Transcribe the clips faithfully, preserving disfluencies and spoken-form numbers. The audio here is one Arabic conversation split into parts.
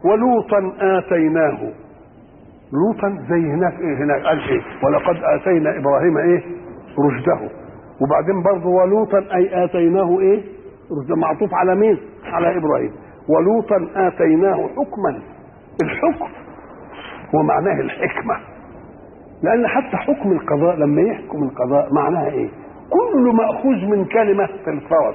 ولوطا آتيناه. لوطا زي هناك ايه؟ هناك قال ايه؟ ولقد آتينا إبراهيم ايه؟ رشده. وبعدين برضه ولوطا أي آتيناه ايه؟ رشده، معطوف على مين؟ على إبراهيم. ولوطا آتيناه حكما. الحكم هو معناه الحكمة، لأن حتى حكم القضاء لما يحكم القضاء معناها ايه؟ كل مأخوذ من كلمة في الفرس.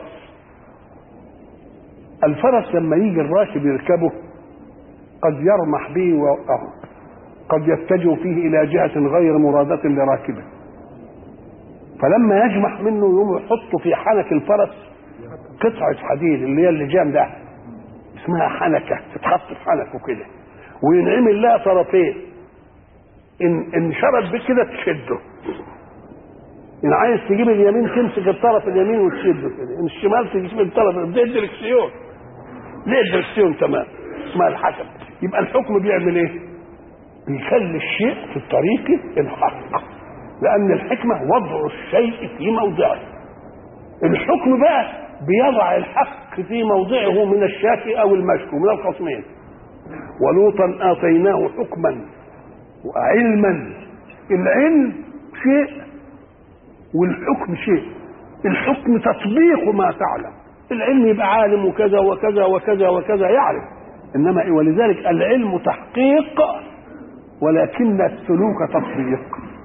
الفرس لما يجي الراكب يركبه قد يرمح به ويوقعه، قد يتجه فيه إلى جهة غير مرادة لراكبه، فلما يجمح منه يوم يحط في حنك الفرس قطعة حديد اللي هي اللجام ده اسمها حنكة، تتحط في حنكه كده وينعمل لها طرفين، إن إن شرد بكده تشده، إن عايز تجيب اليمين تمسك الطرف اليمين وتشده كده، إن الشمال تجيب الطرف ده الدركسيون، ليه الدركسيون تمام اسمها الحكم. يبقى الحكم بيعمل إيه؟ بيخلي الشيء في الطريق الحق، لأن الحكمة وضع الشيء في موضعه. الحكم بقى بيضع الحق في موضعه من الشاكي أو المشكو من الخصمين. ولوطا آتيناه حكما وعلما. العلم شيء والحكم شيء. الحكم تطبيق ما تعلم، العلم يبقى عالم وكذا وكذا وكذا وكذا يعرف، إنما إيه؟ ولذلك العلم تحقيق ولكن السلوك تطبيق.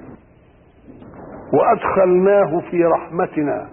وأدخلناه في رحمتنا.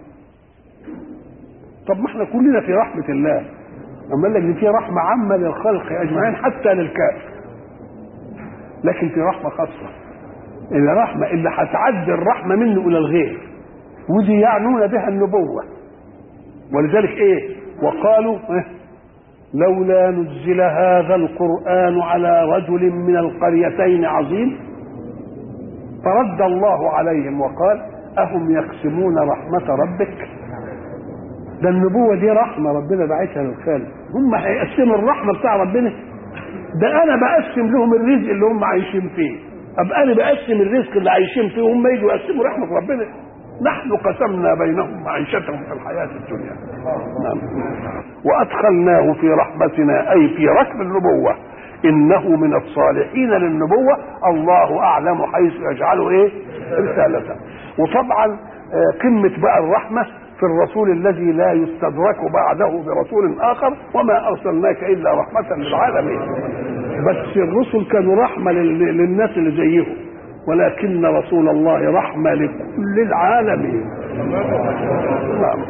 طب ما احنا كلنا في رحمة الله، أما قال لك دي في رحمة عامة للخلق أجمعين حتى للكافر، لكن في رحمة خاصة، الرحمة اللي هتعدي الرحمة منه إلى الغير، ودي يعنون بها النبوة. ولذلك إيه؟ وقالوا إيه؟ لولا نزل هذا القرآن على رجل من القريتين عظيم، فرد الله عليهم وقال أهم يقسمون رحمة ربك. ده النبوة دي رحمة ربنا بعتها للخالق، هم هيقسموا الرحمة بتاع ربنا؟ ده أنا بقسم لهم الرزق اللي هم عايشين فيه، أبقى أنا بقسم الرزق اللي عايشين فيه وهم يجوا يقسموا رحمة ربنا؟ نحن قسمنا بينهم معيشتهم في الحياة الدنيا. نعم. وأدخلناه في رحمتنا أي في ركب النبوة، إنه من الصالحين للنبوة، الله أعلم حيث يجعله إيه رسالته. وطبعا قمة بقى الرحمة في الرسول الذي لا يستدرك بعده برسول آخر، وما أرسلناك إلا رحمة للعالمين. بس الرسل كانوا رحمة للناس اللي زيهم، ولكن رسول الله رحمة لكل العالمين. نعم.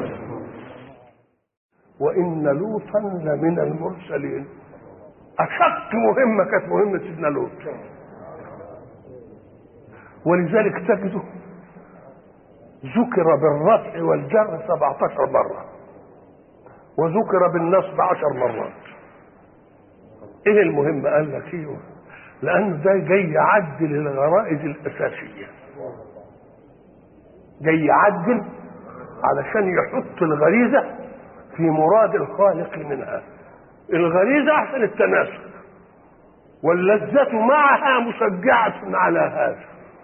وإن لوطا لمن المرسلين. أشد مهمة كانت مهمة سيدنا لوط، ولذلك تجده ذكر بالرفع والجر سبعة عشر مرة وذكر بالنصب عشر مرات. ايه المهم؟ قال لك ايوه، لأن ده جاي يعدل الغرائز الأساسية، جاي يعدل علشان يحط الغريزة في مراد الخالق منها. الغريزة أحسن التناسب، واللذة معها مشجعة على هذا.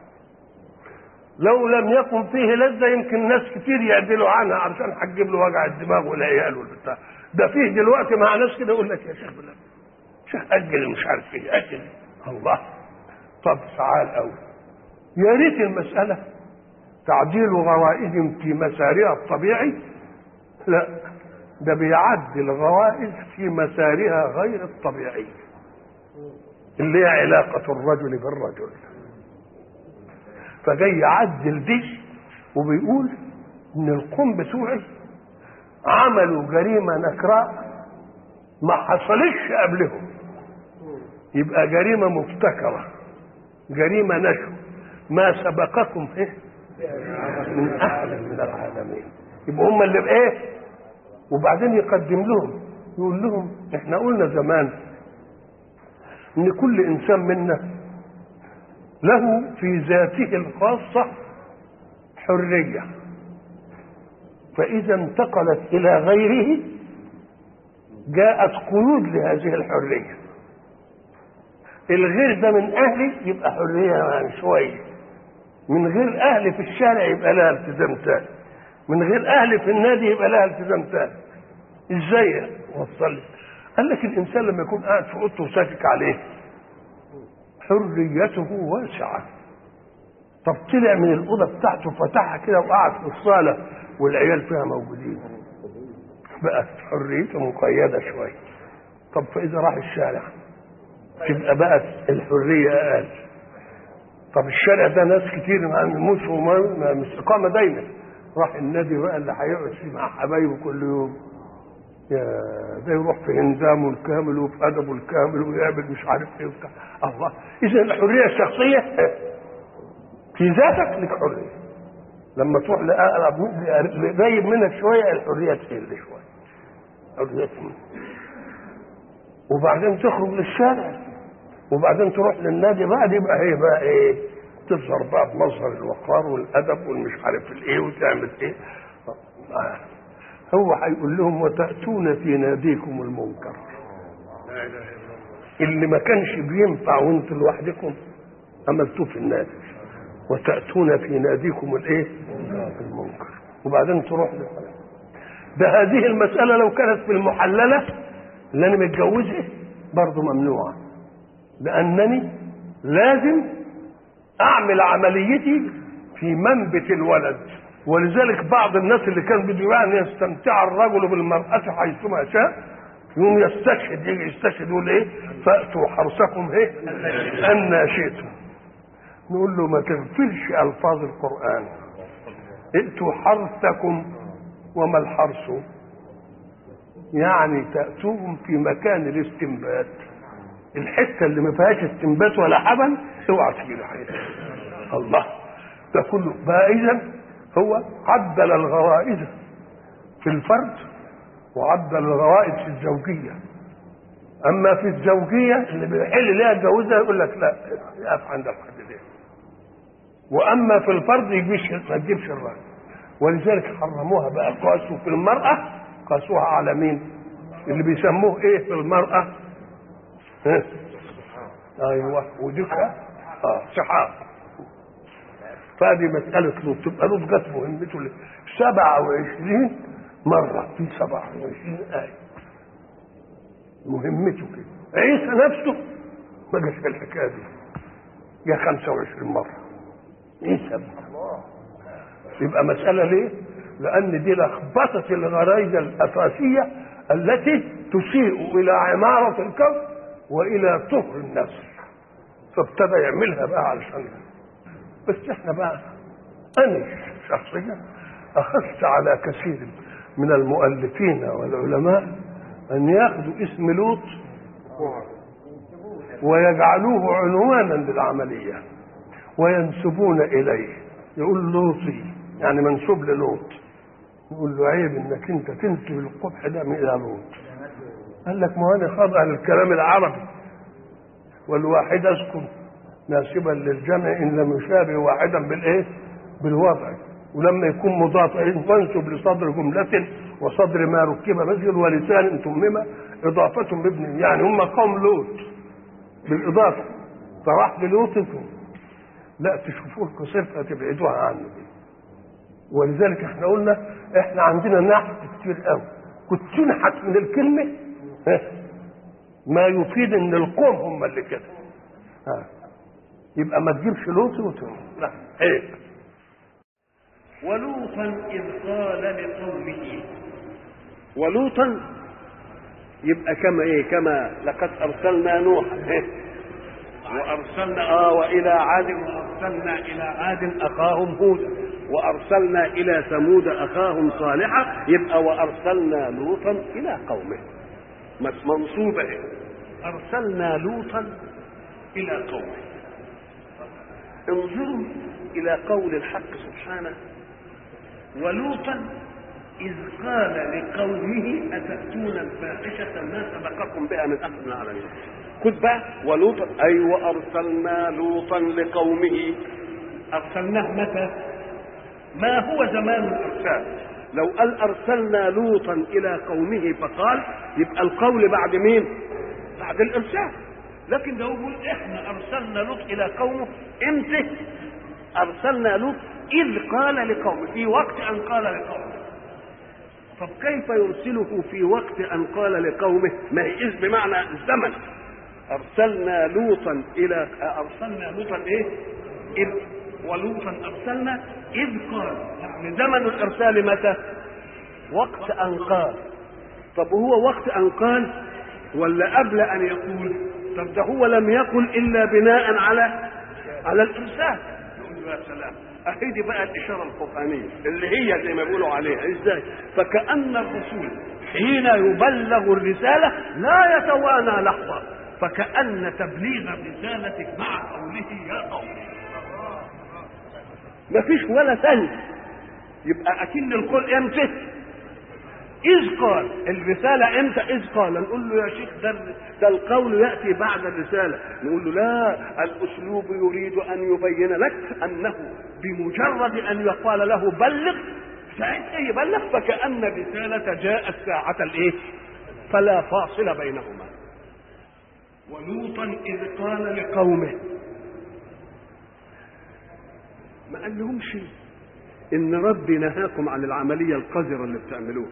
لو لم يكن فيه لذة يمكن ناس كتير يعدلوا عنها علشان هتجيب له وجع الدماغ والعيال والبتاع. ده فيه دلوقتي مع ناس كده يقول لك يا شيخ بالله شيخ أجل مش عارف ايه أجل الله. طب تعال قوي، يا ريت المسألة تعديل غرائز في مسارها الطبيعي، لا، ده بيعدل غرائز في مسارها غير الطبيعي اللي هي علاقة الرجل بالرجل. فجاي يعدل دي وبيقول ان القوم بتوعي عملوا جريمة نكراء ما حصلش قبلهم، يبقى جريمة مبتكرة، جريمة نشو ما سبقكم ايه من احد من العالمين. يبقى هم اللي بايه، وبعدين يقدم لهم يقول لهم احنا قلنا زمان ان كل انسان منا له في ذاته الخاصة حرية، فإذا انتقلت إلى غيره جاءت قيود لهذه الحرية. الغير ده من أهلي يبقى حرية يعني شوية، من غير أهلي في الشارع يبقى لها التزام تاني، من غير أهلي في النادي يبقى لها التزام تاني. إزاي وصل؟ قال لك الانسان لما يكون قاعد في اوضته وساكت عليه حريته واسعه. طب طلع من الاوضه بتاعته فتحها كده وقعد في الصاله والعيال فيها موجودين، بقت حريته مقيده شويه. طب فاذا راح الشارع تبقى بقت الحريه اقل. طب الشارع ده ناس كتير مش مش اقامه دايما، راح النادي بقى اللي هيقعد فيه مع حبايبه كل يوم، يا ده يروح في انزامه الكامل وفي ادبه الكامل ويعمل مش عارف ايه وبتاع. الله، اذا الحريه الشخصيه في ذاتك لك حريه، لما تروح لقريب منك شويه الحريه تقل شويه، حريه وبعدين تخرج للشارع وبعدين تروح للنادي بقى، دي بقى هي بقى ايه؟ تظهر بقى بمظهر الوقار والادب والمش عارف الايه وتعمل ايه. هو هيقول لهم وتأتون في ناديكم المنكر، اللي ما كانش بينفع وانتوا لوحدكم عملتوه في النادي، وتأتون في ناديكم الايه؟ المنكر. وبعدين تروح للنادي. ده هذه المسألة لو كانت في المحللة اللي انا متجوزها برضه ممنوعة، لأنني لازم أعمل عمليتي في منبت الولد. ولذلك بعض الناس اللي كان بده يعني يستمتع الرجل بالمرأة حيثما شاء يوم يستشهد، يجي يستشهد يقول ايه؟ فأتوا حرثكم ايه؟ أن شئتم. نقول له ما تغفلش ألفاظ القرآن، ائتوا حرثكم. وما الحرث؟ يعني تأتوهم في مكان الاستنبات، الحته اللي ما فيهاش استنبات ولا حبل اوعى تجيب حاجه. الله، ده كله بقى. اذا هو عدل الغرائز في الفرد وعدل الغرائز في الزوجيه. اما في الزوجيه اللي بيحل ليها يتجوزها يقول لك لا يقف عند الحد ده. واما في الفرد يجيش ما تجيبش الراجل. ولذلك حرموها بقى، قاسوا في المراه، قاسوها على مين؟ اللي بيسموه ايه في المراه؟ ايوه وديك اه صحاب. فهذه مساله لوط. تبقى لوط جت مهمته سبعة وعشرين مره في سبعة وعشرين ايه مهمته كده. عيسى نفسه ما جاش في الحكايه دي، جه خمسة وعشرين مره عيسى. الله، يبقى مساله ليه؟ لان دي لخبطه الغرائز الاساسيه التي تسيء الى عماره الكون والى طهر النفس، فابتدى يعملها بقى علشان. بس احنا بقى انا شخصيا اخذت على كثير من المؤلفين والعلماء ان ياخذوا اسم لوط ويجعلوه عنوانا للعمليه وينسبون اليه. يقول لوطي يعني منسوب للوط، يقول له عيب انك انت تنسب القبح ده الى لوط. قال لك ما انا خاضع للكلام العربي، والواحد اذكر ناسبا للجمع ان لم يشابه واحدا بالايه؟ بالوضع. ولما يكون مضاف وانسب لصدر جمله وصدر ما ركب مثل ولسان تمم اضافه بابن، يعني هم قوم لوط بالاضافه، فراح بلوطكم لا تشوفوه كصفه تبعدوها عنه. ولذلك احنا قلنا احنا عندنا نحت كتير قوي، كنت تنحت من الكلمه ما يفيد ان القوم هم اللي كده، يبقى ما تجيبش لوط وتقول لا عيب. ولوطا اذ قال لقومه، ولوطا يبقى كما ايه؟ كما لقد ارسلنا نوحا وارسلنا اه والى عاد وارسلنا الى عاد اخاهم هودا وارسلنا الى ثمود اخاهم صالحا، يبقى وارسلنا لوطا الى قومه منصوبه. ارسلنا لوطا الى قومه. انظروا الى قول الحق سبحانه ولوطا اذ قال لقومه اتاتون الفاحشه ما سبقكم بها من احد من العالمين. خذ بقى ولوطا اي وارسلنا لوطا لقومه. ارسلناه متى؟ ما هو زمان الارسال؟ لو قال ارسلنا لوطا الى قومه فقال يبقى القول بعد مين؟ بعد الارسال. لكن ده يقول احنا ارسلنا لوط الى قومه. امتى ارسلنا لوط؟ اذ قال لقومه، في وقت ان قال لقومه. طب كيف يرسله في وقت ان قال لقومه؟ ما هي إذ بمعنى الزمن. ارسلنا لوطا الى ارسلنا لوطا ايه؟ اذ ولوطا ارسلنا اذ قال، يعني زمن الارسال متى؟ وقت ان قال. طب هو وقت ان قال ولا قبل ان يقول؟ طب ده هو لم يقل الا بناء على على الارسال. نقول له يا سلام، اهي دي بقى الاشاره القرانيه اللي هي زي ما بيقولوا عليها ازاي؟ فكأن الرسول حين يبلغ الرساله لا يتوانى لحظه، فكأن تبليغ الرساله مع قوله يا قوم مفيش ولا ثانيه. يبقى اكن القول امتى؟ إذ قال. الرسالة امتى؟ إذ قال. نقول له يا شيخ ده, ده القول يأتي بعد الرسالة. نقول له لا، الأسلوب يريد أن يبين لك أنه بمجرد أن يقال له بلغ ساعتها يبلغ، فكأن الرسالة جاءت ساعة الإيه؟ فلا فاصل بينهما. ولوطا إذ قال لقومه، ما قال لهم شيء إن ربي نهاكم عن العملية القذرة اللي بتعملوها.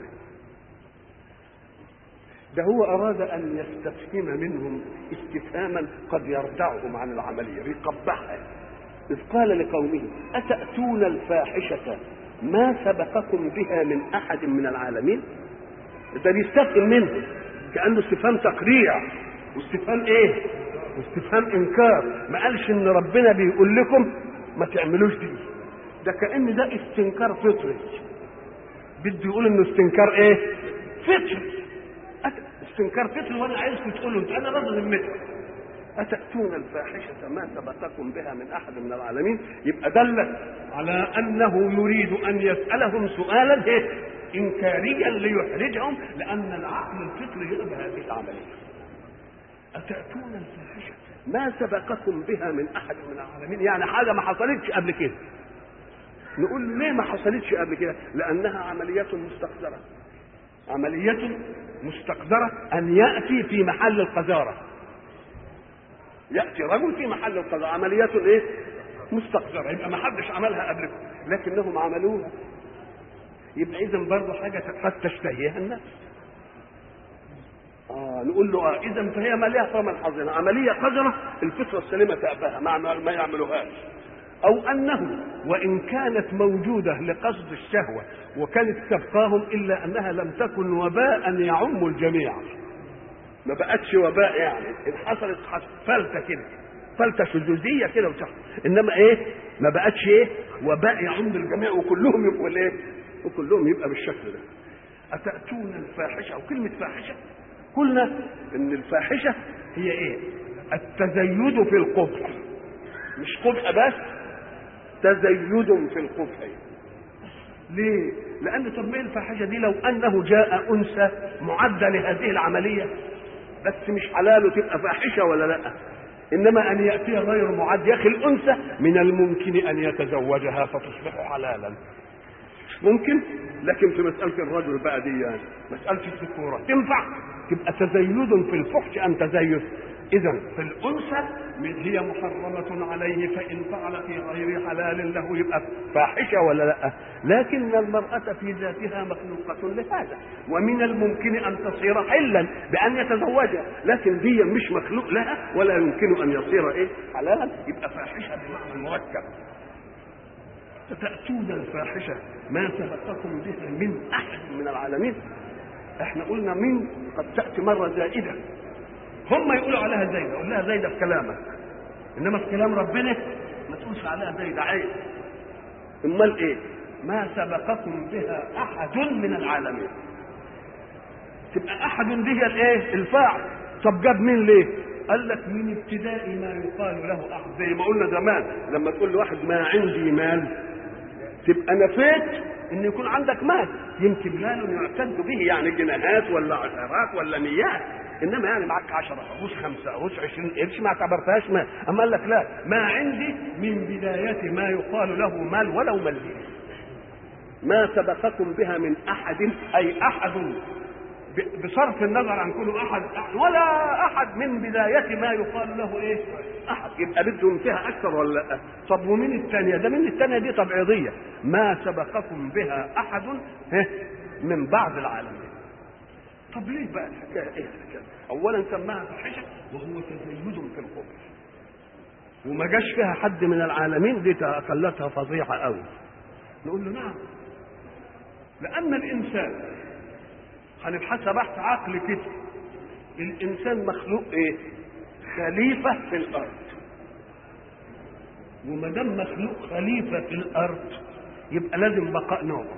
ده هو أراد أن يستفهم منهم استفهاما قد يردعهم عن العملية، يقبحها. إذ قال لقومه أتأتون الفاحشة ما سبقكم بها من أحد من العالمين. ده بيستفهم منهم كأنه استفهام تقريع واستفهام إيه؟ واستفهام إنكار. ما قالش إن ربنا بيقول لكم ما تعملوش دي. ده كأن ده استنكار فطري، بده يقول إنه استنكار إيه؟ فطري. استنكار فطري، وانا عايزكم تقولوا انت انا راضي ذمتك. اتاتون الفاحشه ما سبقكم بها من احد من العالمين. يبقى دلت على انه يريد ان يسالهم سؤالا ايه؟ انكاريا ليحرجهم، لان العقل الفطري يقبل هذه العمليه. اتاتون الفاحشه ما سبقكم بها من احد من العالمين، يعني حاجه ما حصلتش قبل كده. نقول له ليه ما حصلتش قبل كده؟ لانها عمليه مستقذره. عملية مستقذرة أن يأتي في محل القذارة. يأتي رجل في محل القذارة، عملية إيه؟ مستقذرة. يبقى ما حدش عملها قبلكم لكنهم عملوها. يبقى إذن برضه حاجة قد تشتهيها الناس. آه نقول له آه إذن فهي مليئة ثمن حظنا، عملية قذرة الفطرة السليمة تأباها ما ما يعملوهاش. أو أنه وإن كانت موجودة لقصد الشهوة وكانت تبقاهم، إلا أنها لم تكن وباء يعم الجميع. ما بقتش وباء، يعني إن حصلت فلتة كده، فلتة شذوذية كده وتحت، إنما إيه؟ ما بقتش إيه؟ وباء يعم الجميع وكلهم يبقوا إيه؟ وكلهم يبقى بالشكل ده. أتأتون الفاحشة، وكلمة فاحشة قلنا إن الفاحشة هي إيه؟ التزيد في القبح، مش قبح بس، تزيد في القبح. ليه؟ لأن تطبيق الفاحشة دي لو أنه جاء أنثى معدة لهذه العملية بس مش حلاله تبقى فاحشة ولا لا؟ إنما أن يأتي غير معد. يا أخي الأنثى من الممكن أن يتزوجها فتصبح حلالا، ممكن. لكن في مسألة الرجل بقى دي يعني مسألة الذكورة تنفع تبقى تزيد في الفحش أم تزيد؟ إذن في الأنثى هي محرمة عليه، فإن فعل في غير حلال له يبقى فاحشة ولا لا؟ لكن المرأة في ذاتها مخلوقة لهذا، ومن الممكن أن تصير حلا بأن يتزوجها، لكن دي مش مخلوق لها ولا يمكن أن يصير إيه؟ حلالا، يبقى فاحشة بمعنى مركب. فتأتون الفاحشة ما سبقكم بها من أحد من العالمين. احنا قلنا من قد تأتي مرة زائدة، هم يقولوا عليها زايدة، قول لها زايدة في كلامك، إنما في كلام ربنا ما تقولش عليها زايدة، عيب. امال ايه؟ ما سبقكم بها أحد من العالمين. تبقى أحد دي الايه؟ الفاعل. طب جاب مين ليه؟ قال لك من ابتداء ما يقال له أحد، زي ما قلنا زمان لما تقول لواحد ما عندي مال، تبقى نفيت ان يكون عندك مال، يمكن مال يعتد به يعني جنيهات ولا عشرات ولا ميات، انما يعني معك عشرة قروش خمسة قروش عشرين قرش ما اعتبرتهاش مال. اما قال لك لا، ما عندي من بداية ما يقال له مال ولو مليون. ما سبقكم بها من احد، اي احد بصرف النظر عن كل احد، ولا احد من بداية ما يقال له ايه؟ احد. يبقى بدهم فيها اكثر ولا لا؟ طب ومن الثانية؟ ده من الثانية دي تبعيضية. ما سبقكم بها احد من بعض العالمين. طب ليه بقى الحكايه ايه الحكايه؟ اولا سماها فاحشه وهو تزيد في الخبث، وما جاش فيها حد من العالمين، دي خلتها فظيعه قوي. نقول له نعم، لان الانسان هنبحثها بحث عقل كده، الانسان مخلوق ايه؟ خليفه في الارض، وما دام مخلوق خليفه في الارض يبقى لازم بقاء نوعه،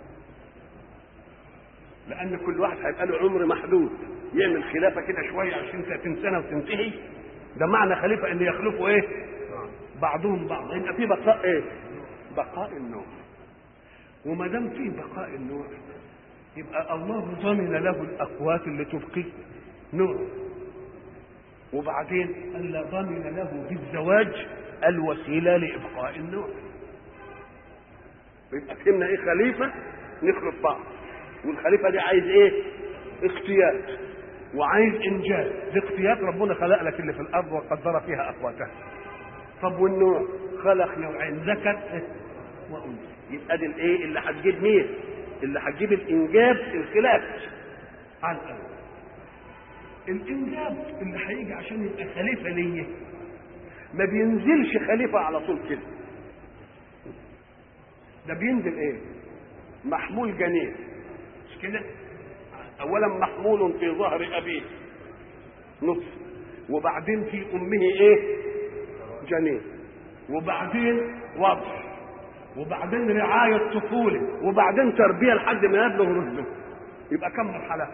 لان كل واحد هيبقى له عمر محدود، يعمل خلافه كده شويه عشرين ثلاثين سنه وتنتهي، ده معنى خليفه ان يخلفوا ايه؟ بعضهم بعض، يبقى في بقاء ايه؟ بقاء النوع. وما دام في بقاء النوع يبقى الله ضمن له الاقوات اللي تبقي نوع، وبعدين الا ضمن له بالزواج الوسيله لابقاء النوع. يبقى فهمنا ايه خليفه؟ نخلف بعض، والخليفه دي عايز ايه؟ اختيار وعايز انجاز. الاختيار ربنا خلق لك اللي في الارض وقدر فيها اقواتها. طب والنوع؟ خلق نوعين، ذكر وانثى. يبقى دي الايه اللي هتجيب مين؟ اللي هتجيب الانجاب الخلاف عن الاول. الانجاب اللي هيجي عشان يبقى خليفه ليه ما بينزلش خليفه على طول كده، ده بينزل ايه؟ محمول جنين، مش كده؟ اولا محمول في ظهر ابيه نصف، وبعدين في امه ايه؟ جنين، وبعدين وضع، وبعدين رعايه طفوله، وبعدين تربيه لحد ما يبلغ رشده. يبقى كم مرحله؟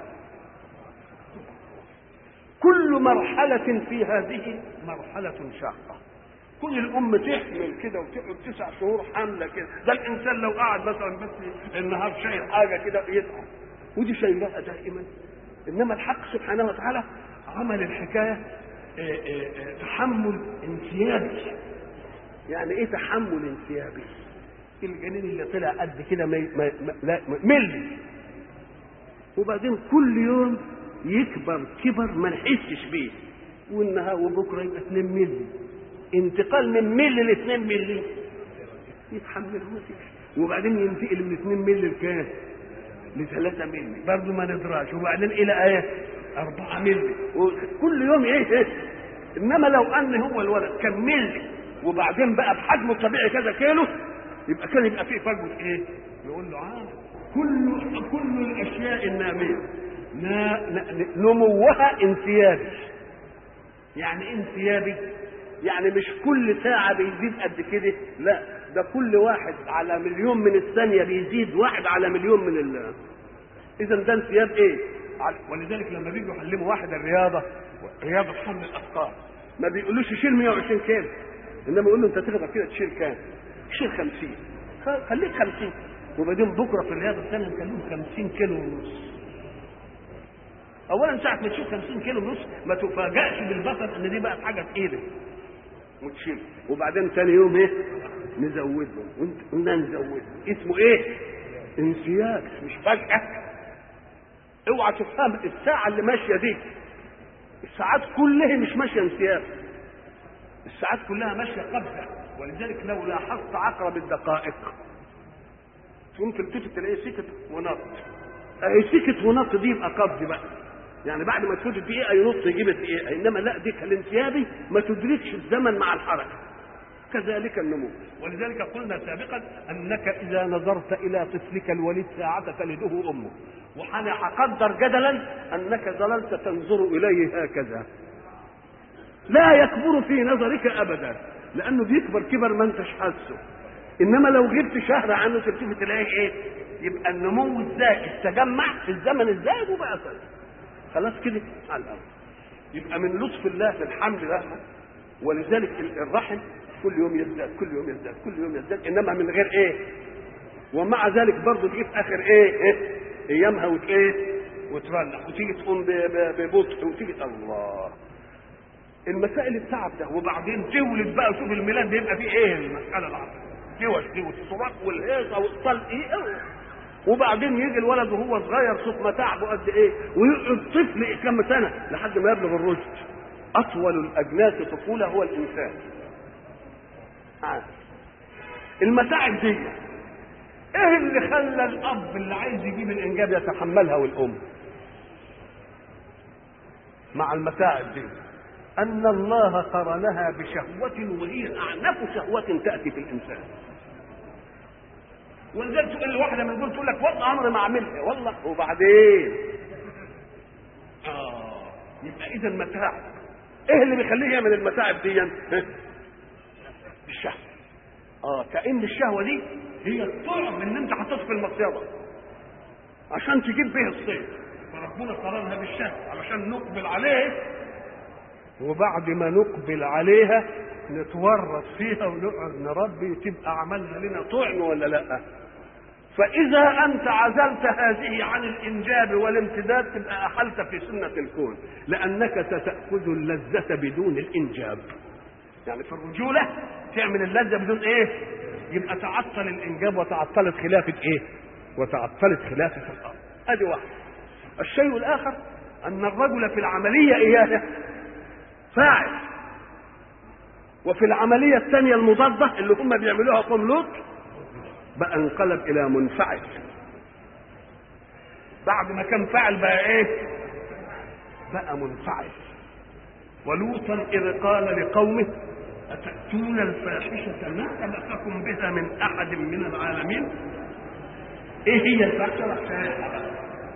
كل مرحله في هذه مرحله شاقه. كل الام تحمل كده وتقعد تسع شهور حامله كده، ده الانسان لو قعد مثلا بس النهار شايل حاجه كده يتعب، ودي شايلها دائما. انما الحق سبحانه وتعالى عمل الحكايه إيه إيه إيه تحمل انسيابي. يعني ايه تحمل انسيابي؟ الجنين اللي طلع قد كده ما لا ملي، وبعدين كل يوم يكبر كبر ما نحسش بيه، والنهار وبكره يبقى اتنين ملي، انتقال من ملي ل اتنين ملي يتحمله، وبعدين ينتقل من اتنين ملي لكام؟ لثلاثة ملي، برضه ما ندراش، وبعدين الى ايه؟ أربعة ملي، وكل يوم ايه ايه. انما لو ان هو الولد كان ملي وبعدين بقى بحجمه الطبيعي كذا كيلو، يبقى كان يبقى فيه فجوه ايه؟ يقول له عام. كل كل الاشياء الناميه نموها انسيابي. يعني ايه انسيابي؟ يعني مش كل ساعه بيزيد قد كده، لا، ده كل واحد على مليون من الثانيه بيزيد واحد على مليون من ال اذا ده انسياب ايه؟ ولذلك لما بيجوا يعلموا واحد الرياضه، رياضه حمل الاثقال، ما بيقولوش شيل مية وعشرين كيلو، انما يقول له انت تقدر كده تشيل كام؟ شيل خمسين، خليك خمسين، وبعدين بكره في الرياضه الثانيه نخليهم خمسين كيلو ونص. اولا ساعه ما تشيل خمسين كيلو ونص ما تفاجئش بالبطل ان دي بقت حاجه بايدك وتشيل، وبعدين ثاني يوم ايه؟ نزودهم وقلنا نزودهم. اسمه ايه؟ انسياب، مش فجاه. اوعى تفهم الساعه اللي ماشيه دي، الساعات كلها مش ماشيه انسياب، الساعات كلها ماشيه قبضه. ولذلك لو لاحظت عقرب الدقائق تقوم تلتفت تلاقيه سكت ونط، اهي سكت ونط دي يبقى قبض بقى، يعني بعد ما تفوت الدقيقه ينط يجيب الدقيقه. انما لا، دي الانسيابي ما تدركش الزمن مع الحركه، كذلك النمو. ولذلك قلنا سابقا انك اذا نظرت الى طفلك الوليد ساعه تلده امه، وانا هقدر جدلا انك ظللت تنظر اليه هكذا، لا يكبر في نظرك ابدا، لانه بيكبر كبر ما انتش حاسه. انما لو جبت شهر عنه تلتفت تلاقيه ايه؟ يبقى النمو الزائد تجمع في الزمن الزائد وبقى صغير. خلاص كده على الارض. يبقى من لطف الله في الحمل ده، ولذلك الرحم كل يوم يزداد كل يوم يزداد كل يوم يزداد، انما من غير ايه؟ ومع ذلك برضه تجي في اخر ايه؟ ايه؟ ايامها وت ايه؟ وترلح وتيجي تقوم ببطء وتيجي الله. المسائل التعب ده، وبعدين تولد بقى، شوف الميلاد بيبقى فيه ايه المساله العظيمه، جوش دي والصراخ والهيصه والطلق ايه، وبعدين يجي الولد وهو صغير شوف ما تعبه قد ايه، ويقعد طفل كم سنه لحد ما يبلغ الرشد. اطول الاجناس طفوله هو الانسان. المتاعب دي ايه اللي خلى الاب اللي عايز يجيب الانجاب يتحملها والام مع المتاعب دي؟ ان الله قرنها بشهوة وهي اعنف شهوة تأتي في الانسان. ولذلك تقول الواحدة من دول تقول لك والله عمري ما اعملها، والله وبعدين اه يبقى اذا متاعب. ايه اللي بيخليه يعمل المتاعب دي؟ الشهوة. اه كأن الشهوة دي هي الطعم اللي انت حطيته في المصيدة عشان تجيب به الصيد، فربنا قرنها بالشهوة علشان نقبل عليه، وبعد ما نقبل عليها نتورط فيها ونقعد نربي، تبقى عملنا لنا طعم ولا لا؟ فإذا أنت عزلت هذه عن الإنجاب والامتداد تبقى أحلت في سنة الكون، لأنك ستأخذ اللذة بدون الإنجاب. يعني في الرجولة تعمل اللذة بدون إيه؟ يبقى تعطل الإنجاب وتعطلت خلافة إيه؟ وتعطلت خلافة الأرض. أدي واحد. الشيء الآخر أن الرجل في العملية إياه فاعل، وفي العملية الثانية المضادة اللي هم بيعملوها قوم لوط بقى انقلب إلى منفعل. بعد ما كان فاعل بقى إيه؟ بقى منفعل. ولوطا إذ قال لقومه أتأتون الفاحشة ما سبقكم بها من أحد من العالمين. إيه هي الفاحشة؟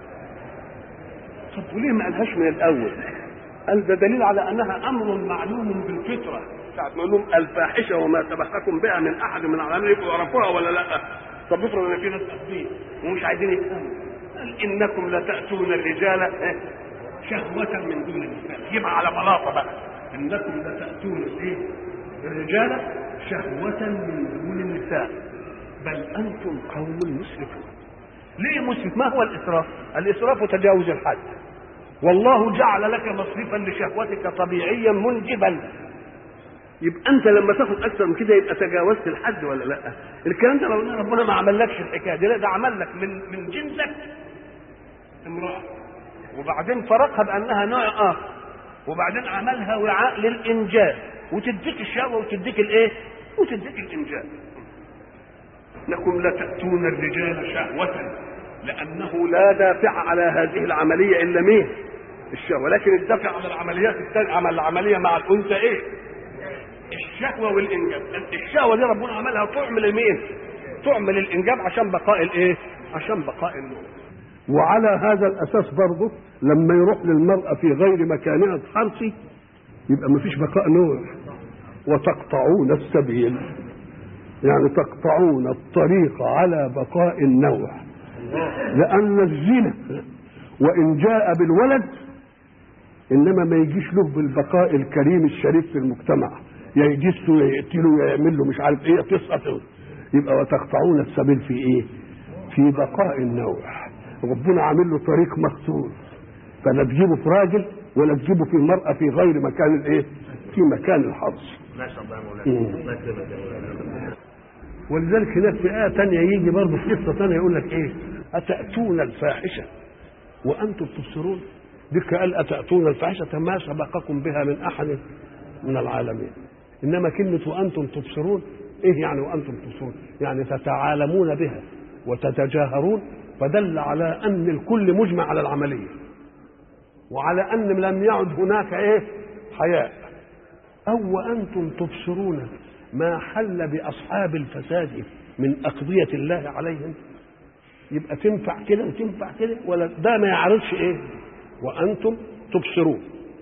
طب وليه ما قالهاش من الأول؟ قال ده دليل على أنها أمر معلوم بالفطرة. ساعة ما لهم الفاحشة وما سبقكم بها من أحد من العالمين يبقوا يعرفوها ولا لا؟ طب افرض أن في ناس قاصدين ومش عايزين يفهموا، قال إنكم لتأتون الرجال شهوة من دون النساء. يبقى على بلاطة بقى، إنكم لتأتون إيه؟ الرجال شهوة من دون النساء بل أنتم قوم مسرفون. ليه مسرف؟ ما هو الإسراف؟ الإسراف تجاوز الحد، والله جعل لك مصرفا لشهوتك طبيعيا منجبا. يبقى انت لما تاخد اكثر من كده يبقى تجاوزت الحد ولا لا؟ الكلام ده لو ان ربنا ما عملكش الحكايه دي، لا ده عمل لك من من جنسك امراه وبعدين فرقها بانها نوع اخر وبعدين عملها وعاء للانجاب وتديك الشهوه وتديك الايه؟ وتديك الانجاب. انكم لتاتون الرجال شهوه لانه لا دافع على هذه العمليه الا مين؟ الشهوه. لكن الدافع على العمليات الثانيه، عمل العمليه مع الانثى ايه؟ الشهوه والانجاب. الشهوه دي ربنا عملها طعم لمين؟ طعم للانجاب عشان بقاء الايه؟ عشان بقاء النور. وعلى هذا الاساس برضه لما يروح للمراه في غير مكانها الحرثي يبقى ما فيش بقاء نور. وتقطعون السبيل، يعني تقطعون الطريق على بقاء النوع، لأن الزنا وإن جاء بالولد إنما ما يجيش له بالبقاء الكريم الشريف في المجتمع، يا يجسه يا يقتله يا يعمل له مش عارف إيه تسقط. يبقى وتقطعون السبيل في إيه؟ في بقاء النوع. ربنا عامل له طريق مخصوص، فلا تجيبه في راجل ولا تجيبه في المرأة في غير مكان الإيه؟ في مكان الحظ. ما شاء الله مولانا. ولذلك هناك في آية تانية يجي برضه في قصة تانية يقول لك إيه؟ أتأتون الفاحشة وأنتم تبصرون. ذلك قال أتأتون الفاحشة ما سبقكم بها من أحد من العالمين. إنما كلمة وأنتم تبصرون إيه يعني وأنتم تبصرون؟ يعني تتعالمون بها وتتجاهرون، فدل على أن الكل مجمع على العملية وعلى أن لم يعد هناك إيه؟ حياء. أو وأنتم تبصرون ما حل بأصحاب الفساد من أقضية الله عليهم. يبقى تنفع كده وتنفع كده، ولا ده ما يعرضش إيه؟ وأنتم تبصرون.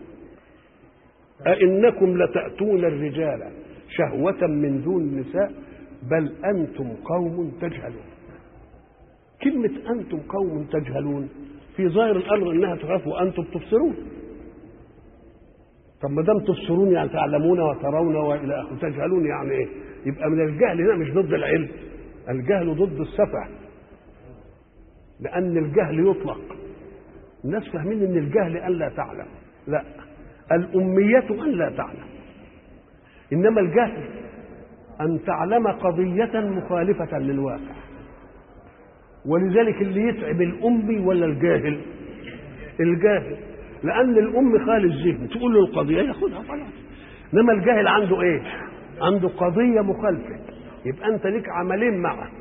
أئنكم لتأتون الرجال شهوة من دون النساء بل أنتم قوم تجهلون. كلمة أنتم قوم تجهلون في ظاهر الأمر إنها تعرف وأنتم تبصرون. طب ما دام تبصرون يعني تعلمون وترون والى اخره، تجهلون يعني ايه؟ يبقى من الجهل هنا مش ضد العلم، الجهل ضد السفه، لان الجهل يطلق. الناس فاهمين ان الجهل ان لا تعلم، لا، الاميه ان لا تعلم، انما الجهل ان تعلم قضيه مخالفه للواقع. ولذلك اللي يتعب الامي ولا الجاهل؟ الجاهل، لأن الأم خالي الذهن تقول له القضية ياخدها خلاص. إنما الجاهل عنده إيه؟ عنده قضية مخالفة. يبقى أنت لك عملين معه،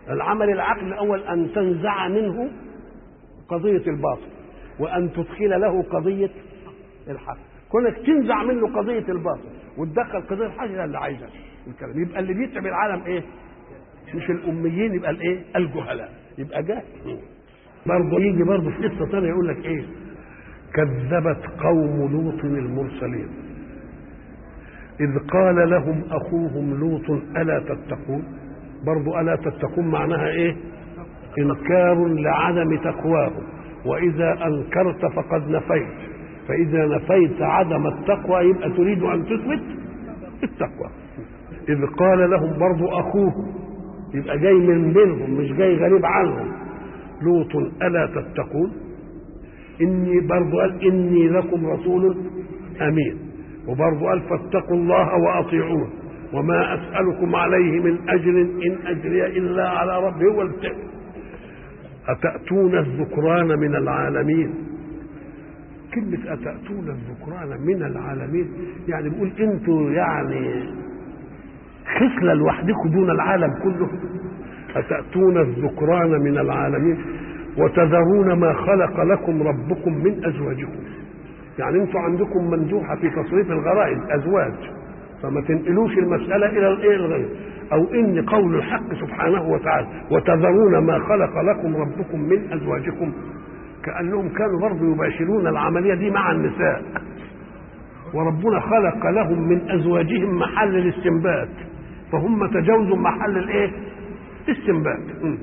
العمل العقل الأول أن تنزع منه قضية الباطل وأن تدخل له قضية الحق. كونك تنزع منه قضية الباطل وتدخل قضية الحق ده اللي عايزه الكلام. يبقى اللي بيتعب العالم إيه؟ مش الأميين، يبقى الإيه؟ الجهلاء. يبقى جاهل. برضه يجي برضه في قصة ثانية يقول لك إيه؟ كذبت قوم لوط المرسلين إذ قال لهم أخوهم لوط ألا تتقون. برضو ألا تتقون معناها إيه؟ إنكار لعدم تقواهم، وإذا أنكرت فقد نفيت، فإذا نفيت عدم التقوى يبقى تريد أن تثبت التقوى. إذ قال لهم برضو أخوهم، يبقى جاي من بينهم مش جاي غريب عنهم. لوط ألا تتقون إني برضو قال إني لكم رسول أمين، وبرضو قال فاتقوا الله وأطيعون وما أسألكم عليه من أجر إن أجري إلا على ربي هو التقوى. أتأتون الذكران من العالمين. كلمة أتأتون الذكران من العالمين يعني بيقول أنتوا يعني خصلة لوحدكم دون العالم كله. أتأتون الذكران من العالمين وتذرون ما خلق لكم ربكم من أزواجكم. يعني انتوا عندكم مندوحة في تصريف الغرائز أزواج، فما تنقلوش المسألة إلى الإيه الغير. أو إن قول الحق سبحانه وتعالى وتذرون ما خلق لكم ربكم من أزواجكم، كأنهم كانوا برضه يباشرون العملية دي مع النساء، وربنا خلق لهم من أزواجهم محل الاستنبات، فهم تجاوزوا محل الإيه؟ الاستنبات.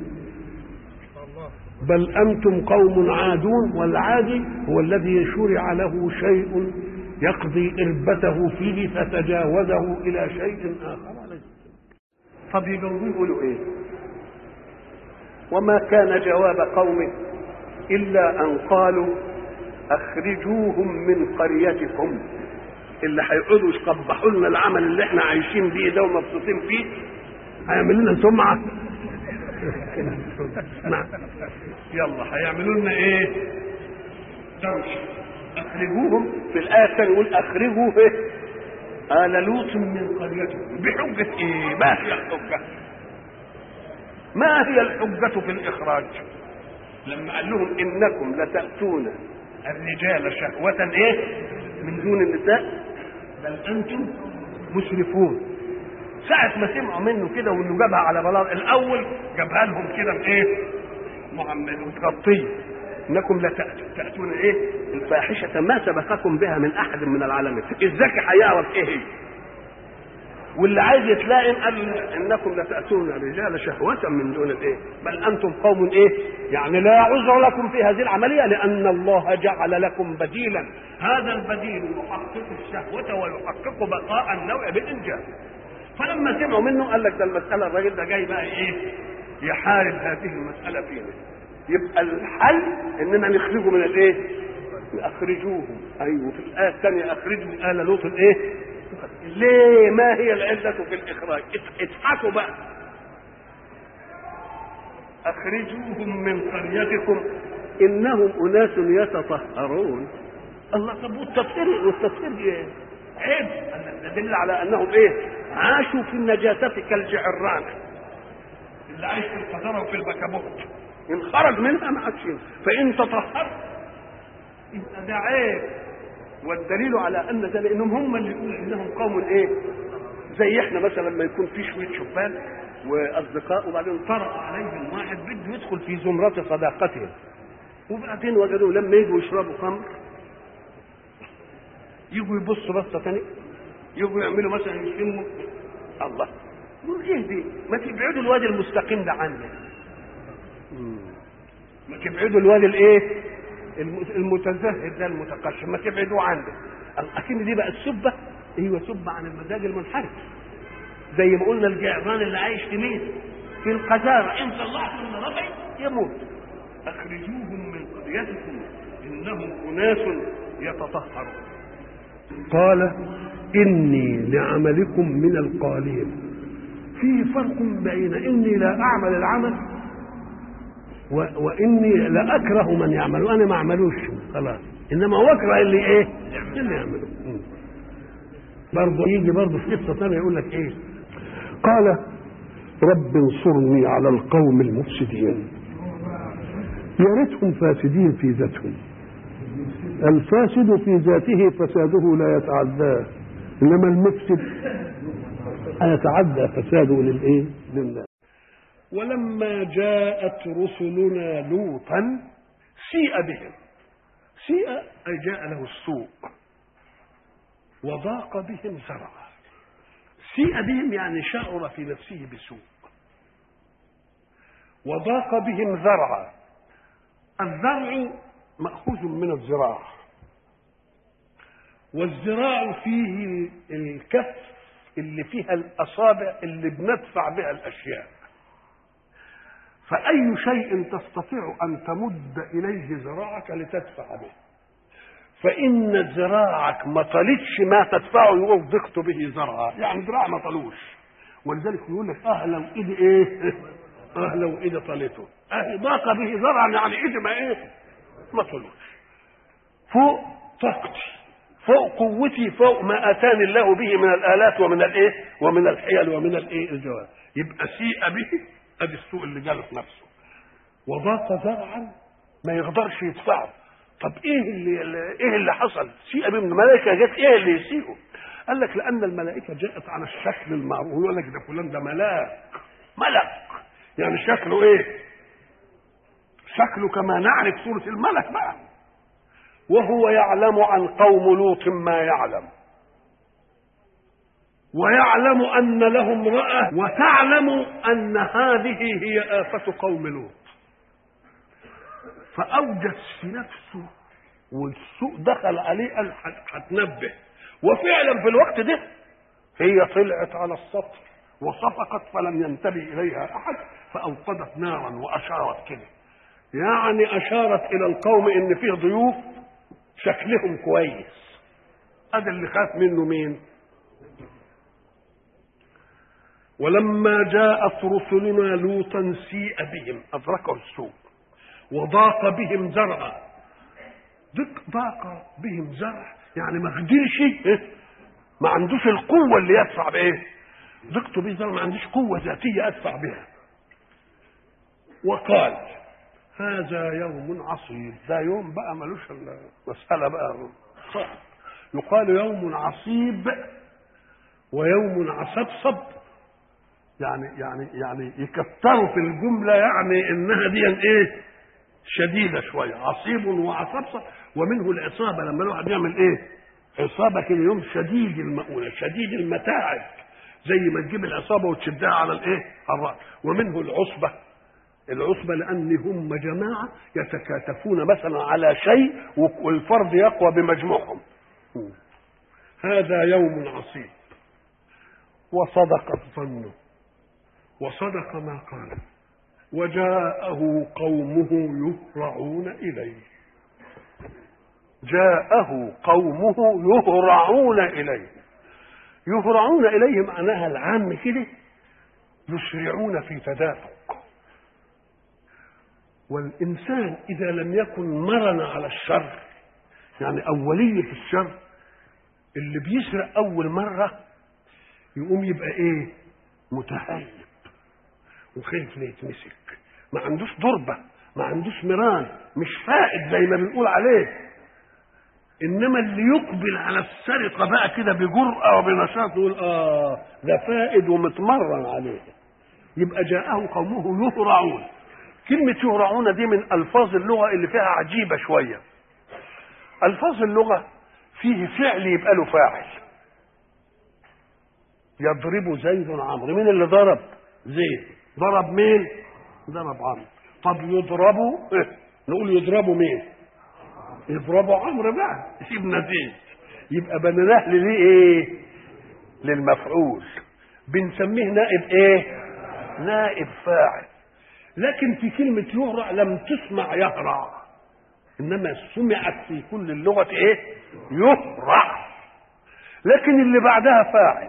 بل أنتم قوم عادون. والعادي هو الذي شرع له شيء يقضي إربته فيه فتجاوزه إلى شيء آخر. طب يقولوا إيه؟ وما كان جواب قومه إلا أن قالوا أخرجوهم من قريتكم. اللي هيقعدوا يقبحوا لنا العمل اللي احنا عايشين بيه ده ومبسوطين فيه هيعمل لنا سمعة. نعم يلا هيعملوا لنا ايه؟ دوش. اخرجوهم. في الايه الثانيه يقول اخرجوا ايه؟ آل لوط من قريتهم. بحجه ايه؟ ما هي الحجه؟ ما هي الحجه في الاخراج؟ لما قال لهم انكم لتاتون الرجال شهوه ايه؟ من دون النساء بل انتم مسرفون. ساعة ما سمعوا منه كده وانه جابها على بلاط الاول جابها لهم كده بايه؟ محمد وتغطيه. انكم لا تاتون ايه؟ الفاحشه ما سبقكم بها من احد من العالمين. الذكي هيعرف ايه هي. واللي عايز يتلائم قال انكم لا تاتون الرجال شهوه من دون الايه؟ بل انتم قوم ايه؟ يعني لا عذر لكم في هذه العمليه لان الله جعل لكم بديلا. هذا البديل يحقق الشهوه ويحقق بقاء النوع بالانجاب. فلما سمعوا منه قال لك ده المسألة الراجل ده جاي بقى ايه؟ يحارب هذه المسألة فينا. يبقى الحل اننا نخرجوا من الايه؟ اخرجوهم. ايوه في الآية الثانية اخرجوا آل لوط الايه؟ ليه؟ ما هي العلة في الإخراج؟ اضحكوا بقى. اخرجوهم من قريتكم انهم اناس يتطهرون. الله. طب والتطهير والتطهير ايه؟ عيب. يدل على انهم ايه؟ عاشوا في النجاسة كالجعران اللي عايش في القذارة وفي البكابوت، ان خرج منها ما عادش. فان تطهر يبقى ده عيب. والدليل على ان ده لانهم هم اللي يقولوا انهم قوم ايه؟ زي احنا مثلا لما يكون في شويه شبان واصدقاء وبعدين طرأ عليهم واحد بده يدخل في زمرة صداقتهم، وبعدين وجدوا لما يجوا يشربوا خمر يجوا يبصوا بصه ثانيه، يجوا يعملوا مثلا يشموا. الله يقول ايه دي؟ ما تبعدوا الوادي المستقيم ده عني. ما تبعدوا الوادي الايه؟ المتزهد ده المتقشف، ما تبعدوا عنه. اكن دي بقى السبه. ايوه سبه عن المزاج المنحرف. زي ما قلنا الجعران اللي عايش في مين؟ في القذاره. ان طلعت من ربعي يموت. اخرجوهم من قريتكم انهم اناس يتطهرون. قال إني لعملكم من القالين. في فرق بين إني لا أعمل العمل و... وإني لا أكره من يعمل، وأنا ما أعملوش خلاص، إنما هو أكره اللي إيه؟ اللي يعمله. برضه يجي برضه في قصة ثانية يقول لك إيه؟ قال رب انصرني على القوم المفسدين. يا ريتهم فاسدين في ذاتهم. الفاسد في ذاته فساده لا يتعداه، انما المفسد يتعدى فساده للايه؟ لله. ولما جاءت رسلنا لوطا سيء بهم. سيء اي جاء له السوء وضاق بهم زرعا. سيء بهم يعني شعر في نفسه بسوء، وضاق بهم ذرعا. الذرع مأخوذ من الذراع، والذراع فيه الكف اللي فيها الأصابع اللي بندفع بها الأشياء. فأي شيء تستطيع أن تمد إليه ذراعك لتدفع به، فإن ذراعك ما طلتش ما تدفعه يقول ضغط به ذرعا، يعني ذراع ما طلوش. ولذلك يقول لك اه لو ايدي ايه اه لو ايدي طلته اه ضاق به ذرعا، يعني ايدي ما ايه ما طلوش. فوق طاقتي، فوق قوتي، فوق ما اتاني الله به من الالات ومن الايه ومن الحيل ومن الايه الجواب. يبقى سيء به ادي السوء اللي جاله في نفسه. وضاق ذرعا ما يقدرش يدفعه. طب ايه اللي ايه اللي حصل؟ سيء بهم الملائكه جت، ايه اللي يسيئوا؟ قال لك لان الملائكه جاءت على الشكل المعروف. يقول لك ده فلان ده ملاك، ملك يعني شكله ايه؟ شكله كما نعرف صوره الملك بقى. وهو يعلم عن قوم لوط ما يعلم، ويعلم ان لهم امراه، وتعلم ان هذه هي آفة قوم لوط. فأوجس في نفسه والسوء دخل عليه، قال هتنبه. وفعلا في الوقت ده هي طلعت على السطح وصفقت فلم ينتبه إليها أحد، فأوقدت نارا وأشارت كده، يعني أشارت إلى القوم إن فيه ضيوف شكلهم كويس. هذا اللي خاف منه مين؟ ولما جاءت رسلنا لوطا سيء بهم، أدركوا السوء وضاق بهم زرعا. ضاق بهم زرع يعني ما قدرش، ما عندوش القوه اللي يدفع بايه. ضقت به زرع ما عندوش قوه ذاتيه ادفع بها. وقال هذا يوم عصيب. ده يوم بقى ملوش المساله بقى صعب. يقال يوم عصيب ويوم عصبصب، يعني يعني يعني يكتروا في الجمله، يعني انها دي ايه شديده شويه. عصيب وعصبصه، ومنه العصابه لما الواحد يعمل ايه عصابه كده، يوم شديد المؤونه شديد المتاعب، زي ما تجيب العصابه وتشدها على الايه على الراس. ومنه العصبه. العصبه لان هم جماعه يتكاتفون مثلا على شيء والفرد يقوى بمجموعهم. هذا يوم عصيب. وصدق الظن وصدق ما قال. وجاءه قومه يهرعون إليه. جاءه قومه يهرعون إليه. يهرعون إليه معناها العام كده يسرعون في تدافق. والإنسان إذا لم يكن مرن على الشر، يعني أولية الشر، اللي بيسرق أول مرة يقوم يبقى إيه متهيب وخايف لا يتمسك، ما عندوش ضربة، ما عندوش مران، مش فائد زي ما بنقول عليه. انما اللي يقبل على السرقة بقى كده بجرأة وبنشاط يقول اه ده فائد ومتمرن عليه. يبقى جاءه قومه يهرعون. كلمة يهرعون دي من الفاظ اللغة اللي فيها عجيبة شوية. الفاظ اللغة فيه فعل يبقى له فاعل. يضرب زيد عمرو. مين اللي ضرب؟ زيد. ضرب مين؟ ضرب عمرو. طب يضربوا إيه؟ نقول يضربوا مين؟ يضربوا عمرو بقى، سيبنا زيد. يبقى بنناه ليه ايه؟ للمفعول. بنسميه نائب ايه؟ نائب فاعل. لكن في كلمة يهرع لم تسمع يهرع، انما سمعت في كل اللغة ايه؟ يهرع. لكن اللي بعدها فاعل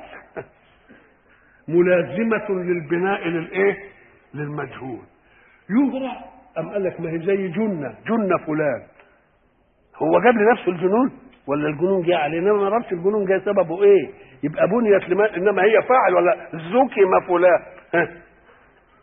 ملازمة للبناء للايه؟ للمجهول. يهرع أم قال لك ما هي زي جنة، جنة فلان. هو جاب لنفسه الجنون ولا الجنون جه عليه؟ انما ما عرفش الجنون جاي سببه ايه. يبقى بنيت لما، انما هي فاعل ولا زكم فلان. ها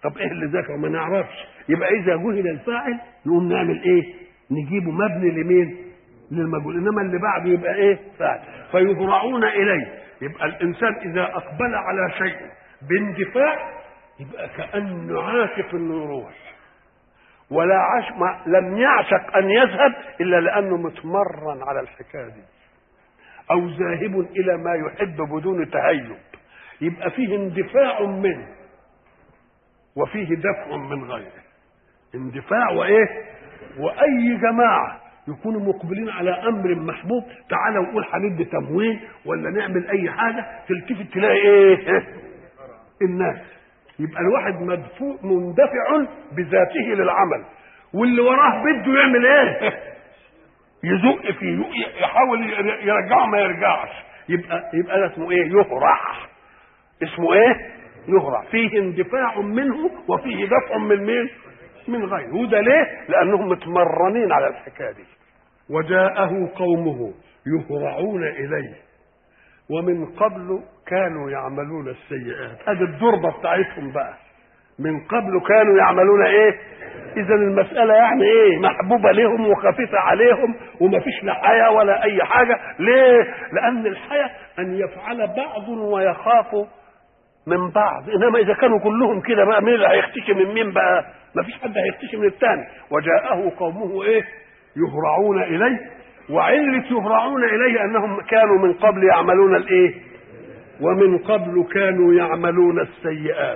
طب ايه اللي ذكر ما نعرفش، يبقى اذا جهل الفاعل نقوم نعمل ايه؟ نجيبه مبني لمين؟ للمجهول، انما اللي بعده يبقى ايه؟ فاعل. فيهرعون اليه، يبقى الانسان اذا اقبل على شيء باندفاع يبقى كانه عاشق انه يروح، ولا عش ما لم يعشق ان يذهب الا لانه متمرن على الحكايه دي، او ذاهب الى ما يحب بدون تهيب، يبقى فيه اندفاع منه وفيه دفع من غيره. اندفاع وايه؟ واي جماعه يكونوا مقبلين على امر محبوب، تعالوا نقول هندي تموين ولا نعمل اي حاجه، تلتفت تلاقي ايه؟ الناس. يبقى الواحد مدفوع مندفع بذاته للعمل، واللي وراه بده يعمل ايه؟ يزق فيه، يحاول يرجعه ما يرجعش، يبقى يبقى ده اسمه ايه؟ يهرع. اسمه ايه؟ يهرع. فيه اندفاع منه وفيه دفع من مين؟ من غيره. وده ليه؟ لانهم متمرنين على الحكايه دي. وجاءه قومه يهرعون اليه ومن قبل كانوا يعملون السيئات. ادي الضربه بتاعتهم بقى، من قبل كانوا يعملون ايه؟ اذا المساله يعني ايه؟ محبوبه لهم وخفيفه عليهم ومفيش لا حياه ولا اي حاجه. ليه؟ لان الحياه ان يفعل بعض ويخاف من بعض، انما اذا كانوا كلهم كده بقى مين اللي هيختشي من مين بقى؟ مفيش حد هيختشي من الثاني. وجاءه قومه ايه؟ يهرعون اليه. وعلة يهرعون اليه انهم كانوا من قبل يعملون الايه؟ ومن قبل كانوا يعملون السيئات.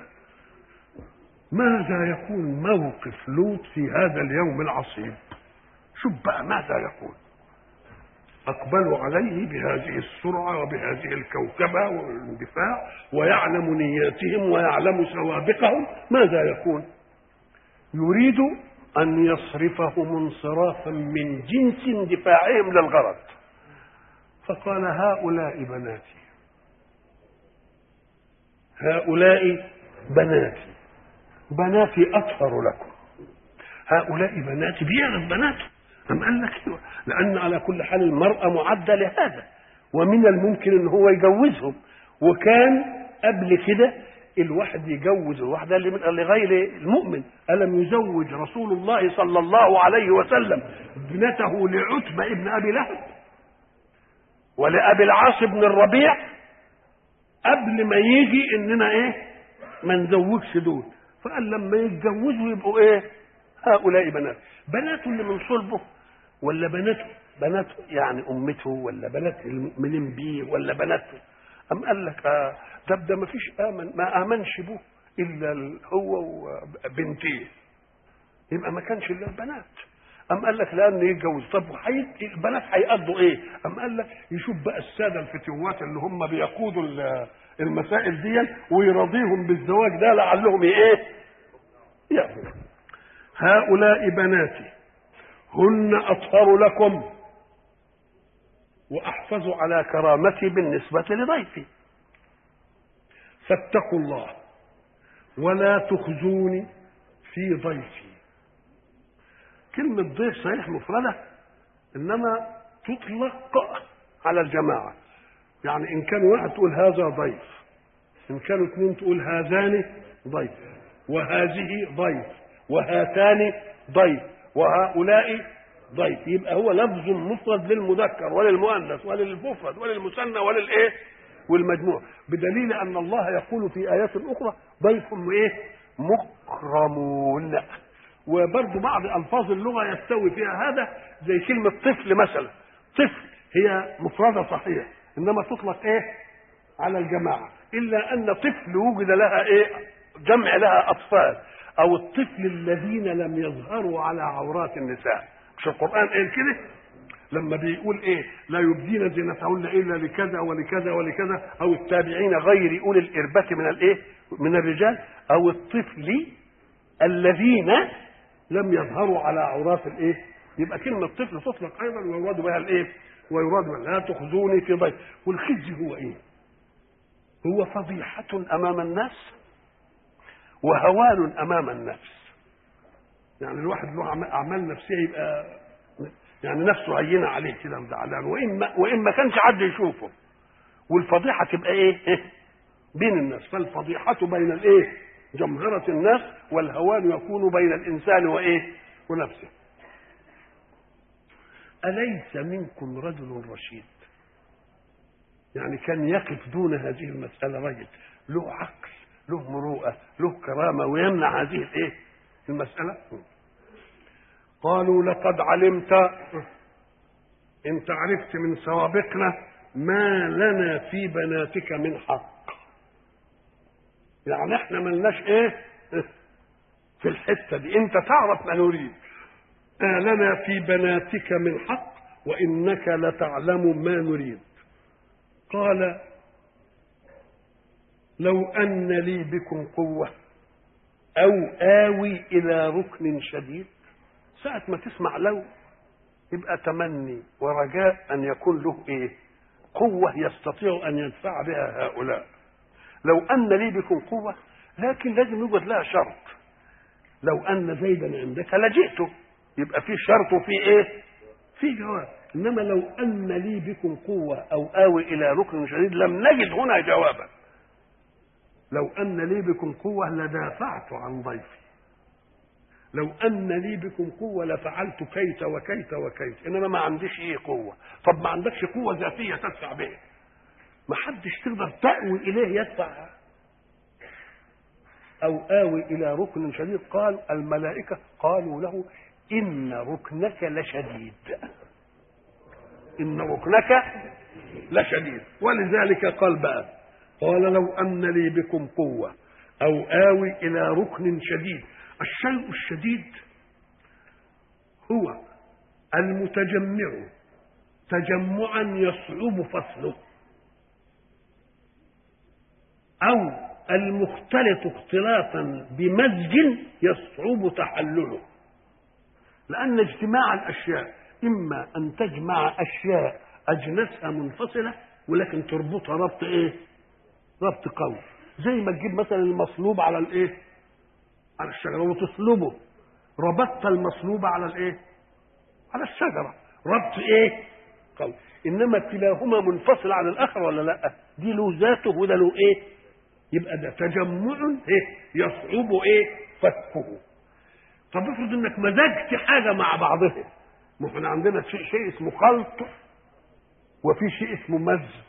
ماذا يكون موقف لوط في هذا اليوم العصيب؟ شوف بقى ماذا يكون. أقبلوا عليه بهذه السرعة وبهذه الكوكبة والاندفاع، ويعلم نياتهم ويعلم سوابقهم. ماذا يكون؟ يريد أن يصرفهم انصرافا من جنس اندفاعهم للغرض، فقال هؤلاء بناتي، هؤلاء بناتي، بناتي أطهر لكم. هؤلاء بناتي، بيعرف بناته. أم قال لك ايوه، لأن على كل حال المرأة معدة لهذا، ومن الممكن ان هو يجوزهم. وكان قبل كده الواحد يجوز الواحدة لغير المؤمن. ألم يزوج رسول الله صلى الله عليه وسلم ابنته لعتبة ابن أبي لهب ولأبي العاص بن الربيع قبل ما يجي اننا ايه؟ ما نزوجش دول. فقال لما يتجوزوا يبقوا ايه؟ هؤلاء بنات. بناته اللي من صلبه ولا بناته بناته يعني امته ولا بنات المؤمنين بيه ولا بناته؟ ام قال لك آه ده ده ما فيش امن، ما امنش به الا هو وبنتيه، يبقى ما كانش الا البنات. ام قال لك لانه يتجوز. طب البنات هيقضوا ايه؟ ام قال لك يشوف بقى الساده الفتوات اللي هم بيقودوا المسائل دي ويرضيهم بالزواج ده لعلهم ايه؟ يعملوا. هؤلاء بناتي هن أطهر لكم وأحفظ على كرامتي بالنسبة لضيفي، فاتقوا الله ولا تخزوني في ضيفي. كلمة ضيف صحيح مفردة، إنما تطلق على الجماعة. يعني إن كان واحد تقول هذا ضيف، إن كانوا اثنين تقول هذان ضيف، وهذه ضيف، وهاتان ضيف، وهؤلاء ضيف. يبقى هو لفظ مفرد للمذكر وللمؤنث وللمفرد وللمثنى وللايه؟ والمجموع. بدليل ان الله يقول في ايات اخرى ضيف ايه؟ مكرمون. وبرضه بعض الفاظ اللغه يستوي فيها هذا، زي كلمه طفل مثلا. طفل هي مفرده صحيح، انما تطلق ايه؟ على الجماعه، الا ان طفل وجد لها ايه؟ جمع لها اطفال، او الطفل الذين لم يظهروا على عورات النساء. مش القرآن قال كده لما بيقول ايه؟ لا يبدين زينتهن الا لكذا ولكذا ولكذا، او التابعين غير اولي الاربة من الايه؟ من الرجال، او الطفل الذين لم يظهروا على عورات الايه؟ يبقى كلمة طفل تطلق ايضا ويراد بها الايه؟ ويراد بها لا تخزوني في ضيف. والخزي هو ايه؟ هو فضيحة امام الناس وهوان امام النفس. يعني الواحد له اعمال نفسيه يبقى يعني نفسه هينه عليه كده مزعلان، واما وان ما كانش حد يشوفه. والفضيحه تبقى ايه؟ بين الناس. فالفضيحه بين الايه؟ جمهرة الناس، والهوان يكون بين الإنسان وإيه ونفسه. أليس منكم رجل رشيد؟ يعني كان يقف دون هذه المسألة رجل له عقل له مروءة له كرامة ويمنع هذه الإيه المسألة. قالوا لقد علمت، انت عرفت من سوابقنا ما لنا في بناتك من حق. يعني احنا ملناش ايه في الحته دي، انت تعرف ما نريد. ما لنا في بناتك من حق وانك لتعلم ما نريد. قال لو ان لي بكم قوه او آوي الى ركن شديد. ساعه ما تسمع لو يبقى تمني ورجاء ان يكون له ايه قوه يستطيع ان يدفع بها هؤلاء. لو ان لي بكم قوه، لكن لازم يوجد لها شرط. لو ان زيدا عندك لجئته، يبقى في شرط وفي ايه في جواب. انما لو ان لي بكم قوه او آوي الى ركن شديد لم نجد هنا جوابا. لو ان لي بكم قوه لدافعت عن ضيفي، لو ان لي بكم قوه لفعلت كيت وكيت وكيت، انما ما عنديش ايه قوه. طب ما عندكش قوه ذاتيه تدفع بها، ما حدش تقدر تأوي اليه يدفع. او آوي الى ركن شديد. قال الملائكه قالوا له ان ركنك لشديد، ان ركنك لشديد. ولذلك قال بقى قال لو ان لي بكم قوه او آوي الى ركن شديد. الشيء الشديد هو المتجمع تجمعا يصعب فصله، او المختلط اختلاطا بمزج يصعب تحلله. لان اجتماع الاشياء اما ان تجمع اشياء اجناسها منفصله ولكن تربطها ربط ايه ربط قوي. زي ما تجيب مثلا المصلوب على الايه على الشجره وتصلبه، ربطت المصلوب على الايه على الشجره ربط ايه قوي. انما كلاهما منفصل عن الاخر ولا لا؟ دي له ذاته وده له ايه. يبقى ده تجمع ايه يصعب ايه فكه. طب افرض انك مزجت حاجه مع بعضها. ما احنا عندنا شيء شيء اسمه خلط وفي شيء اسمه مزج.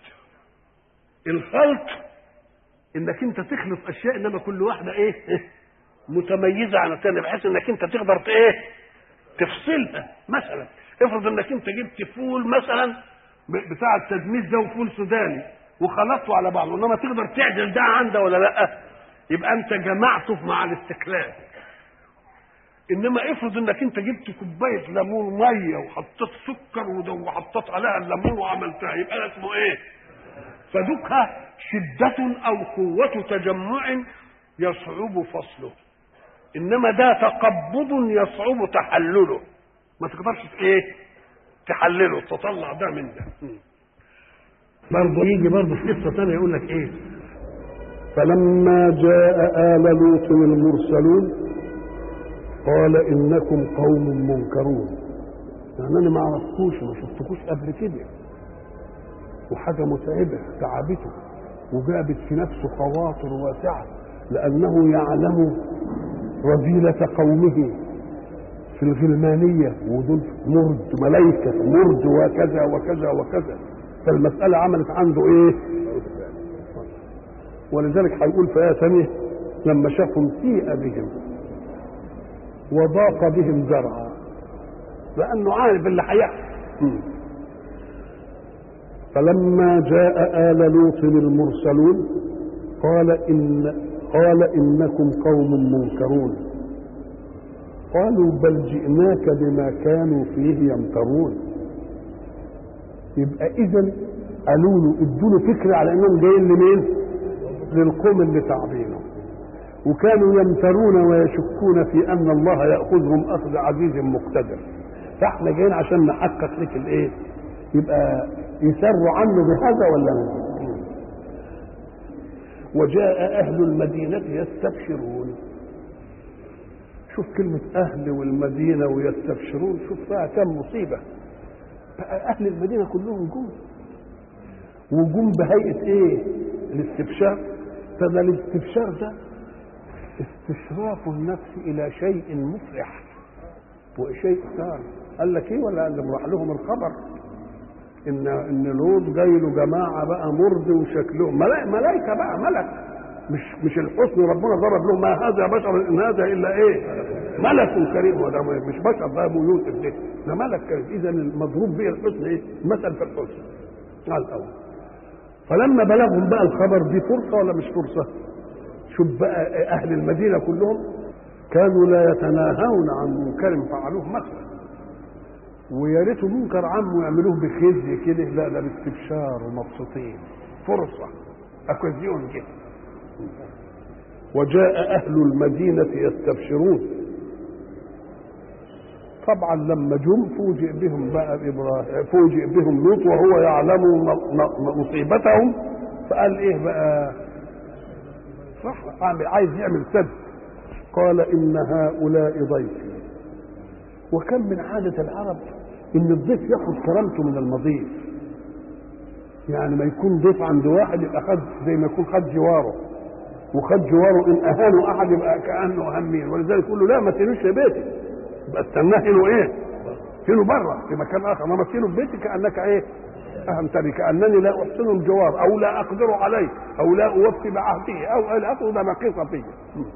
الخلط انك انت تخلط اشياء انما كل واحده ايه, إيه؟ متميزه عن الثانيه، بحيث انك انت تقدر ايه تفصلها. مثلا افرض انك انت جبت فول مثلا بتاع التدميس ده وفول سوداني وخلطته على بعضه، انما تقدر تعدل ده عن ده ولا لا؟ يبقى انت جمعته مع الاستقلال. انما افرض انك انت جبت كوبايه ليمون ميه وحطيت سكر وحطيت عليها الليمون وعملتها، يبقى ده اسمه ايه؟ فدكها شده او قوه تجمع يصعب فصله. انما ده تقبض يصعب تحلله، ما تقدرش ايه تحلله تطلع ده من ده. برضه يجي برضه في قصه ثانيه يقول لك ايه فلما جاء آل لوط المرسلون قال انكم قوم منكرون. يعني انا ما اعرفكوش ما شفتكوش قبل كده، وحاجه متعبه تعبته وجابت في نفسه خواطر واسعه، لانه يعلم رذيله قومه في الغلمانيه ودول مرد ملائكه مرد وكذا وكذا وكذا. فالمساله عملت عنده ايه؟ ولذلك هيقول في ايه ثانيه لما شافهم سيء بهم وضاق بهم ذرعا، لانه عارف اللي هيحصل. فلما جاء آل لوط المرسلون قال إن قال إنكم قوم منكرون. قالوا بل جئناك بما كانوا فيه يمترون. يبقى إذن قالوا له ادوا له فكرة على إنهم جايين لمين؟ للقوم اللي تعبينه، وكانوا يمترون ويشكون في أن الله يأخذهم أخذ عزيز مقتدر. فاحنا جايين عشان نحقق لك الإيه؟ يبقى يسروا عنه بهذا ولا لا؟ وجاء أهل المدينة يستبشرون. شوف كلمة أهل والمدينة ويستبشرون، شوف فيها كم مصيبة. بقى أهل المدينة كلهم جم وجم بهيئة إيه؟ الاستبشار. فده الاستبشار ده استشراف النفس الى شيء مفرح وشيء ثاني. قال لك ايه؟ ولا اللي راح لهم الخبر ان ان لوط جاي له جماعه بقى مرضي وشكلهم ملائكه بقى، ملك، مش مش الحسن ربنا ضرب له ما هذا بشر ان هذا الا ايه؟ ملك كريم. وده مش بشر، ده ابو يوسف ده ده ملك كريم. اذا المضروب به الحسن ايه؟ مثل في الحسن على الاول. فلما بلغهم بقى الخبر دي فرصه ولا مش فرصه؟ شوف بقى اهل المدينه كلهم كانوا لا يتناهون عن منكر فعلوه مثلا، ويا ريته منكر عام ويعملوه بخزي كده، لا لا باستبشار ومبسوطين، فرصه اكوزيون كده. وجاء اهل المدينه يستبشرون. طبعا لما جم فوجئ بهم بقى ابراهيم، فوجئ بهم لوط وهو يعلم مصيبتهم، فقال ايه بقى؟ صح، عايز يعمل سد. قال ان هؤلاء ضيفي. وكم من عاده العرب ان الضيف ياخذ كرامته من المضيف، يعني ما يكون ضيف عند واحد يبقى خد زي ما يكون خد جواره، وخد جواره ان اهانه احد يبقى كانه اهمين. ولذلك يقول له لا ما تهينوش في بيتي، يبقى استناه هنا ايه؟ هنا بره في مكان اخر، ما تهينه في بيتي كانك ايه؟ اهمتني، كانني لا احسن الجوار او لا اقدر عليه او لا اوفي بعهده او لا اخذ نقيصه فيه.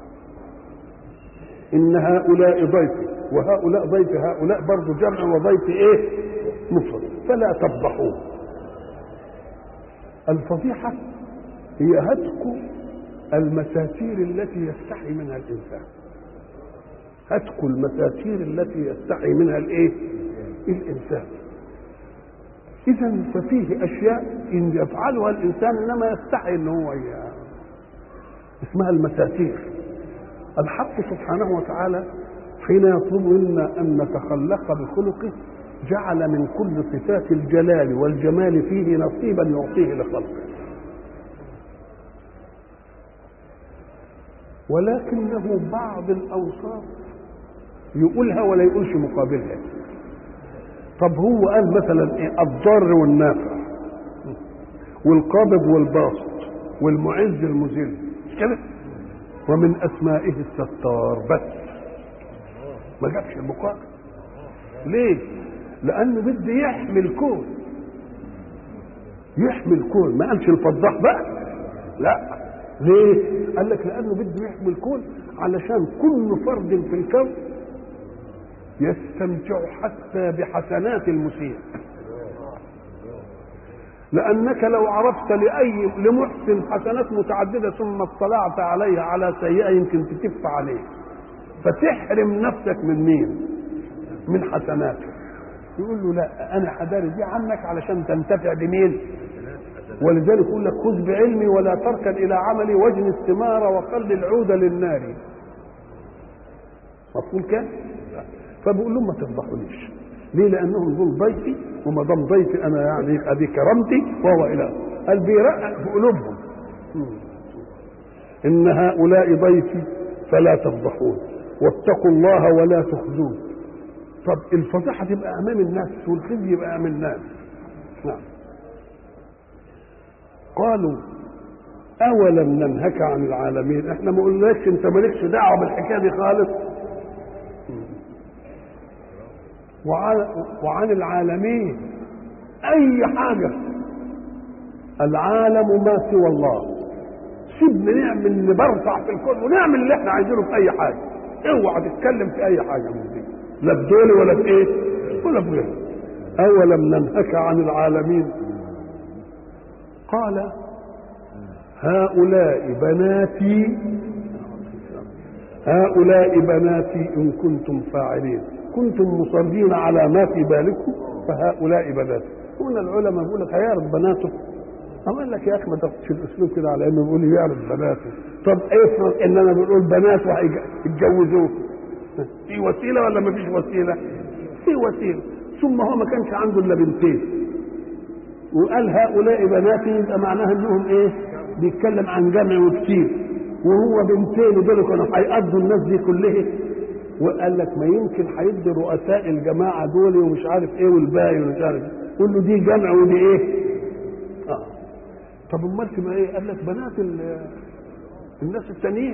ان هؤلاء ضيفي وهؤلاء ضيفي، هؤلاء برضه جمع وضيفي ايه؟ مفرد. فلا تفضحوه. الفضيحه هي هتك المساتير التي يستحي منها الانسان، هتك المساتير التي يستحي منها الايه؟ الانسان. اذا ففيه اشياء ان يفعلها الانسان انما يستحي ان هو يعني اسمها المساتير. الحق سبحانه وتعالى حين يطلب منا ان نتخلق بخلقه جعل من كل صفات الجلال والجمال فيه نصيبا يعطيه لخلقه، ولكنه بعض الاوصاف يقولها ولا يقولش مقابلها. طب هو قال مثلا ايه؟ الضار والنافع والقابض والباسط والمعز المذل، كده. ومن اسمائه الستار بس، ما جابش المقابل. ليه؟ لانه بده يحمي الكون، يحمي الكون، ما قالش الفضاح بقى، لا. ليه؟ قال لك لانه بده يحمي الكون علشان كل فرد في الكون يستمتع حتى بحسنات المسيء. لأنك لو عرفت لأي لمحسن حسنات متعددة ثم اطلعت عليها على سيئة يمكن تكف عليه، فتحرم نفسك من مين؟ من حسناته. يقول له لا، أنا حداري دي عنك علشان تنتفع بمين؟ ولذلك يقول لك خذ بعلمي ولا تركن إلى عملي واجن الثمار وقل العود للنار. مفهوم كده؟ فبقول لهم ما تفضحونيش. ليه؟ لانهم دول ضيفي، وما دام ضيفي انا يعني ادي كرامتي وهو اله. قال بيرقق في قلوبهم. ان هؤلاء ضيفي فلا تفضحون واتقوا الله ولا تخزون. طب الفضيحه تبقى امام الناس والخزي يبقى امام الناس. نعم. قالوا اولم ننهك عن العالمين، احنا ما قلناش انت مالكش دعوه بالحكايه دي خالص. وعن العالمين اي حاجه، العالم ما سوى الله. سيبنا نعمل نبرطع في الكون ونعمل اللي احنا عايزينه في اي حاجه، اوعى تتكلم في اي حاجه من دي، لا بدولي ولا في ايه ولا في غيره. اولم ننهك عن العالمين. قال هؤلاء بناتي هؤلاء بناتي ان كنتم فاعلين، كنتم مصرين على ما في بالكم فهؤلاء بناتي. هنا العلماء بيقول لك هيعرف بناته، قال لك يا اخي ما تاخدش الاسلوب كده على انه بيقول يعرف بناته. طب افرض ان انا بقول بنات وهيتجوزوه، في وسيله ولا ما فيش وسيله؟ في وسيله. ثم هو ما كانش عنده الا بنتين وقال هؤلاء بناتي، يبقى معناها انهم ايه؟ بيتكلم عن جمع وكتير، وهو بنتين دول كانوا هيقضوا الناس دي كلها. وقال لك ما يمكن هيدي رؤساء الجماعه دول ومش عارف ايه والباقي ومش عارف، قول له دي جمع ودي ايه؟ اه طب امال تبقى ايه؟ قال لك بنات الناس التانيين.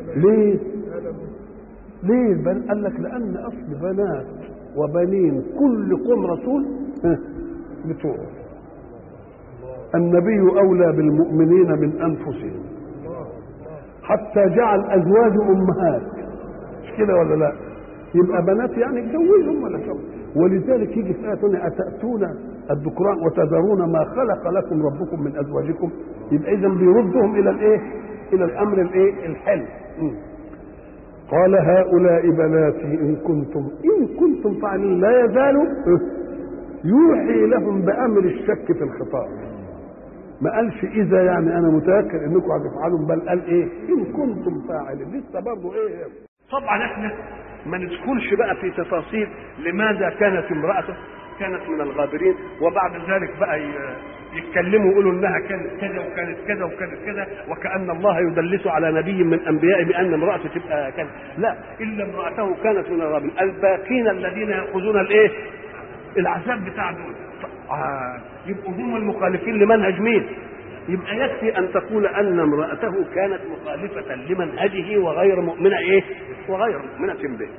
ليه؟ ليه؟ بل قال لك لأن أصل بنات وبنين كل قوم رسول بتوعه. النبي أولى بالمؤمنين من أنفسهم، حتى جعل أزواج أمهات، مش كده ولا لا؟ يبقى بنات يعني اتجوزهم ولا شو؟ ولذلك يجي في آية أتأتون الذكران وتذرون ما خلق لكم ربكم من أزواجكم. يبقى إذا بيردهم إلى الإيه؟ إلى الأمر الإيه؟ الحل. قال هؤلاء بناتي إن كنتم إن كنتم فاعلين. لا يزالوا يوحي لهم بأمر الشك في الخطاب. ما قالش إذا يعني أنا متأكد إنكم هتفعلوا، بل قال إيه؟ إن كنتم فاعلين. لسه برضه إيه؟ طبعا إحنا ما ندخلش بقى في تفاصيل لماذا كانت امرأته كانت من الغابرين، وبعد ذلك بقى يتكلموا يقولوا انها كانت كذا وكانت كذا وكانت كذا، وكأن الله يدلس على نبي من انبيائه بان امرأته تبقى كذا. لا، الا امرأته كانت من الغابرين. الباقين الذين يأخذون الايه؟ العذاب بتاع دول. آه. يبقوا هم المخالفين لمنهج مين؟ يبقى يكفي ان تقول ان امرأته كانت مخالفة لمنهجه وغير مؤمنة ايه؟ وغير مؤمنة به.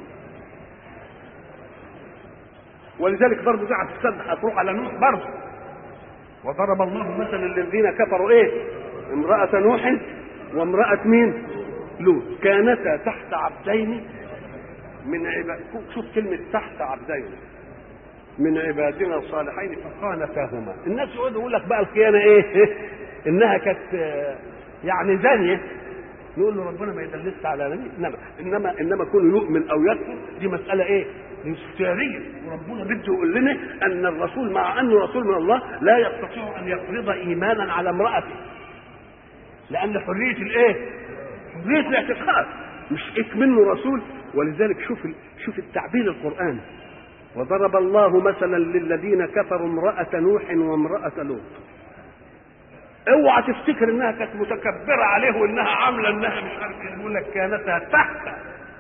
ولذلك برضه قاعد تستدعي هتروح على نوح برضه. وضرب الله مثلا للذين كفروا ايه؟ امرأة نوح وامرأة مين؟ لوط كانتا تحت عبدين من عباد. شوف كلمة تحت عبدين من عبادنا الصالحين فخانتاهما. الناس يقعدوا يقول لك بقى الخيانة ايه؟ انها كانت يعني زانية. نقول له ربنا ما يدلسش على نبي، انما انما انما كونه يؤمن او يكفر دي مسألة ايه؟ اختيارية. وربنا بده يقول لنا ان الرسول مع انه رسول من الله لا يستطيع ان يفرض ايمانا على امرأته، لان حرية الايه؟ حرية الاعتقاد، مش ايه منه رسول. ولذلك شوف شوف التعبير القرآني. وضرب الله مثلا للذين كفروا امرأة نوح وامرأة لوط. اوعى تفتكر انها كانت متكبرة عليه وانها عاملة انها مش عارف ايه. يقول لك كانتها تحت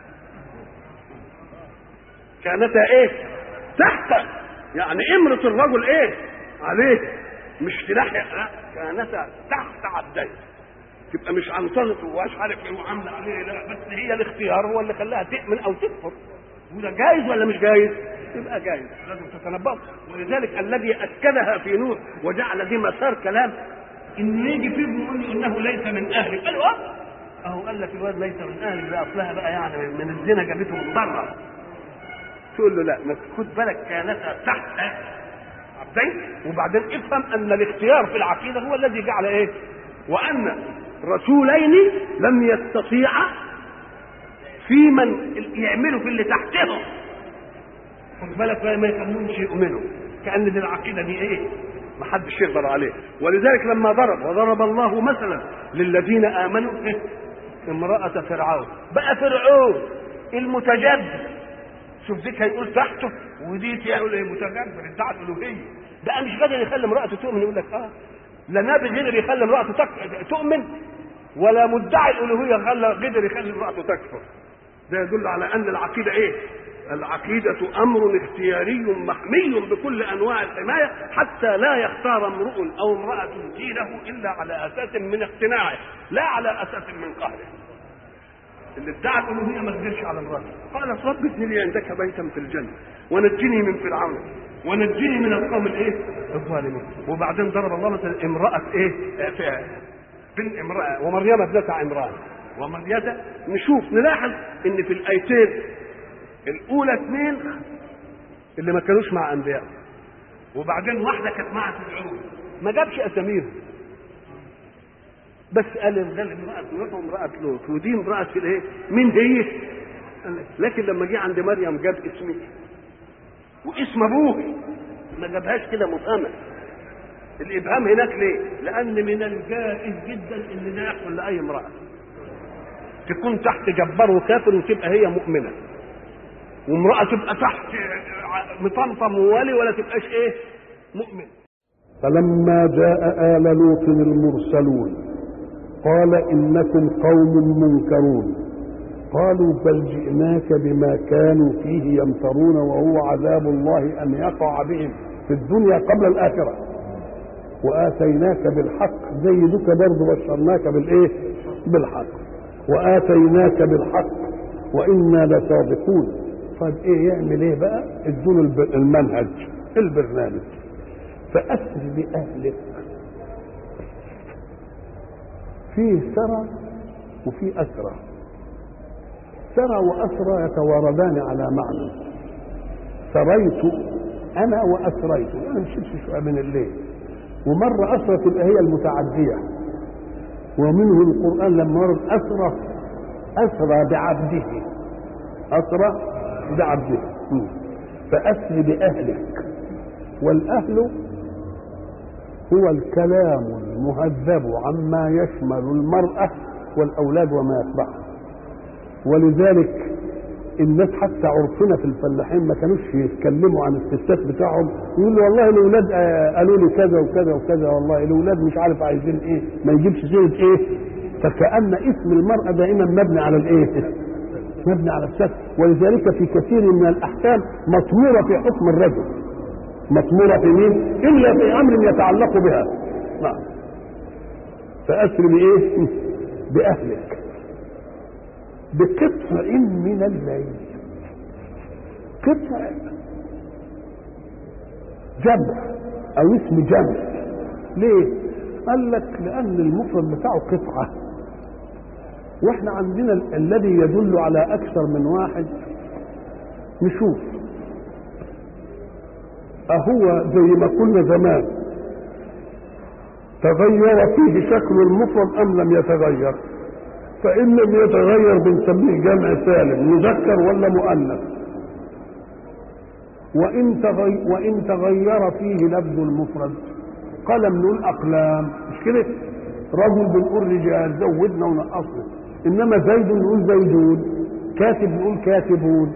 كانتها ايه؟ تحت، يعني امرة الرجل ايه؟ عليه، مش تلاحق. لا، كانتها تحت عبدين. تبقى مش عنطزته ومش عارف ايه وعامله عليه، لا، بس هي الاختيار هو اللي خلاها تؤمن او تكفر. وده جايز ولا مش جايز؟ يبقى جايز، لازم تتنبأ. ولذلك الذي اكدها في نوح وجعل دي مسار كلام انه يجي فيه يقول انه ليس من اهله. قالوا اه اهو قال لك الواد ليس من اهله، ده اصلها بقى يعني من الزنا جابته من بره. تقول له لا، ما خد بالك كانتا تحت عبدين. وبعدين افهم ان الاختيار في العقيده هو الذي جعل ايه؟ وان رسولين لم يستطيعا في من يعملوا في اللي تحتهم. خد بالك ما يخلونش يؤمنوا، كأن دي العقيده دي ايه؟ ما حدش يقدر عليه. ولذلك لما ضرب وضرب الله مثلا للذين امنوا امرأة فرعون. بقى فرعون المتجبر، شوف ذيك هيقول تحته ودي يقول ايه؟ متجبر ادعى الالوهيه. ده مش قادر يخلي امرأته تؤمن. يقول لك اه لا نبي قدر يخلي امرأته تؤمن، ولا مدعي الالوهيه قدر يخلي امرأته تكفر. ده يدل على ان العقيده ايه؟ العقيده امر اختياري محمي بكل انواع الحمايه، حتى لا يختار امرؤ او امراه دينه الا على اساس من اقتناعه، لا على اساس من قهره. اللي ادعى الالوهيه ما قدرش على امراته. قالت رب ابن لي عندك بيتا في الجنه ونجني من فرعون ونجني من القوم الايه؟ الظالمين. وبعدين ضرب الله مثلا امراه ايه؟ بنت امراه ومريم ابنه عمران ومريم. نشوف نلاحظ ان في الايتين الاولى اثنين اللي ما كانوش مع انبياء، وبعدين واحده كانت مع فرعون، ما جابش اساميهم، بس قال امراه نوح وامراه لوط، ودي امراه في الايه؟ مين هي؟ لكن لما جه عند مريم جاب اسمه واسم ابوه، ما جابهاش كده مفهمه. الابهام هناك ليه؟ لان من الجائز جدا ان ده يحصل لاي امراه تكون تحت جبار وكافر وتبقى هي مؤمنه، وامراه تبقى تحت مطمطم وولي ولا تبقاش ايه؟ مؤمن. فلما جاء آل لوط المرسلون قال إنكم قوم منكرون قالوا بل جئناك بما كانوا فيه يمترون وهو عذاب الله أن يقع بهم في الدنيا قبل الآخرة وآتيناك بالحق زي دوك برضه بشرناك بالإيه؟ بالحق. وآتيناك بالحق وإنا لصادقون. طيب إيه يعمل إيه بقى؟ ادوله المنهج البرنامج. فأسر بأهلك، فيه سرى وفي أسرى. سرى وأسرى يتواردان على معنى. سريت أنا وأسريت، أنا مشيت شوية من الليل، ومرة أسرى تبقى هي المتعدية. ومنه القرآن لما ورد أسرى أسرى بعبده، أسرى بعبده. فأسر بأهلك، والأهل هو الكلام المهذب عما يشمل المرأة والأولاد وما يتبعها. ولذلك الناس حتى عرفنا في الفلاحين ما كانوش يتكلموا عن الستات بتاعهم، يقولوا والله الاولاد قالوا لي كذا وكذا وكذا، والله الاولاد مش عارف عايزين ايه، ما يجيبش سيره ايه. فكأن اسم المرأة دائما مبني على الايه؟ مبني على الستر. ولذلك في كثير من الاحكام مطمورة في حكم الرجل، مطمورة في مين؟ الا في امر يتعلق بها. نعم. فأسر بايه؟ بأهلك بقطع من الليل. قطع جمع او اسم جمع. ليه؟ قال لك لان المفرد بتاعه قطعه، واحنا عندنا الذي يدل على اكثر من واحد. نشوف اهو زي ما قلنا زمان تغير فيه شكل المفرد ام لم يتغير؟ فإن لم يتغير بنسميه جمع سالم مذكر ولا مؤنث. وإن تغير, وإن تغير فيه لفظ المفرد قلم نقول أقلام، مش كده؟ رجل بنقول رجال، زودنا ونقصنا. إنما زيد نقول زيدون، كاتب نقول كاتبون،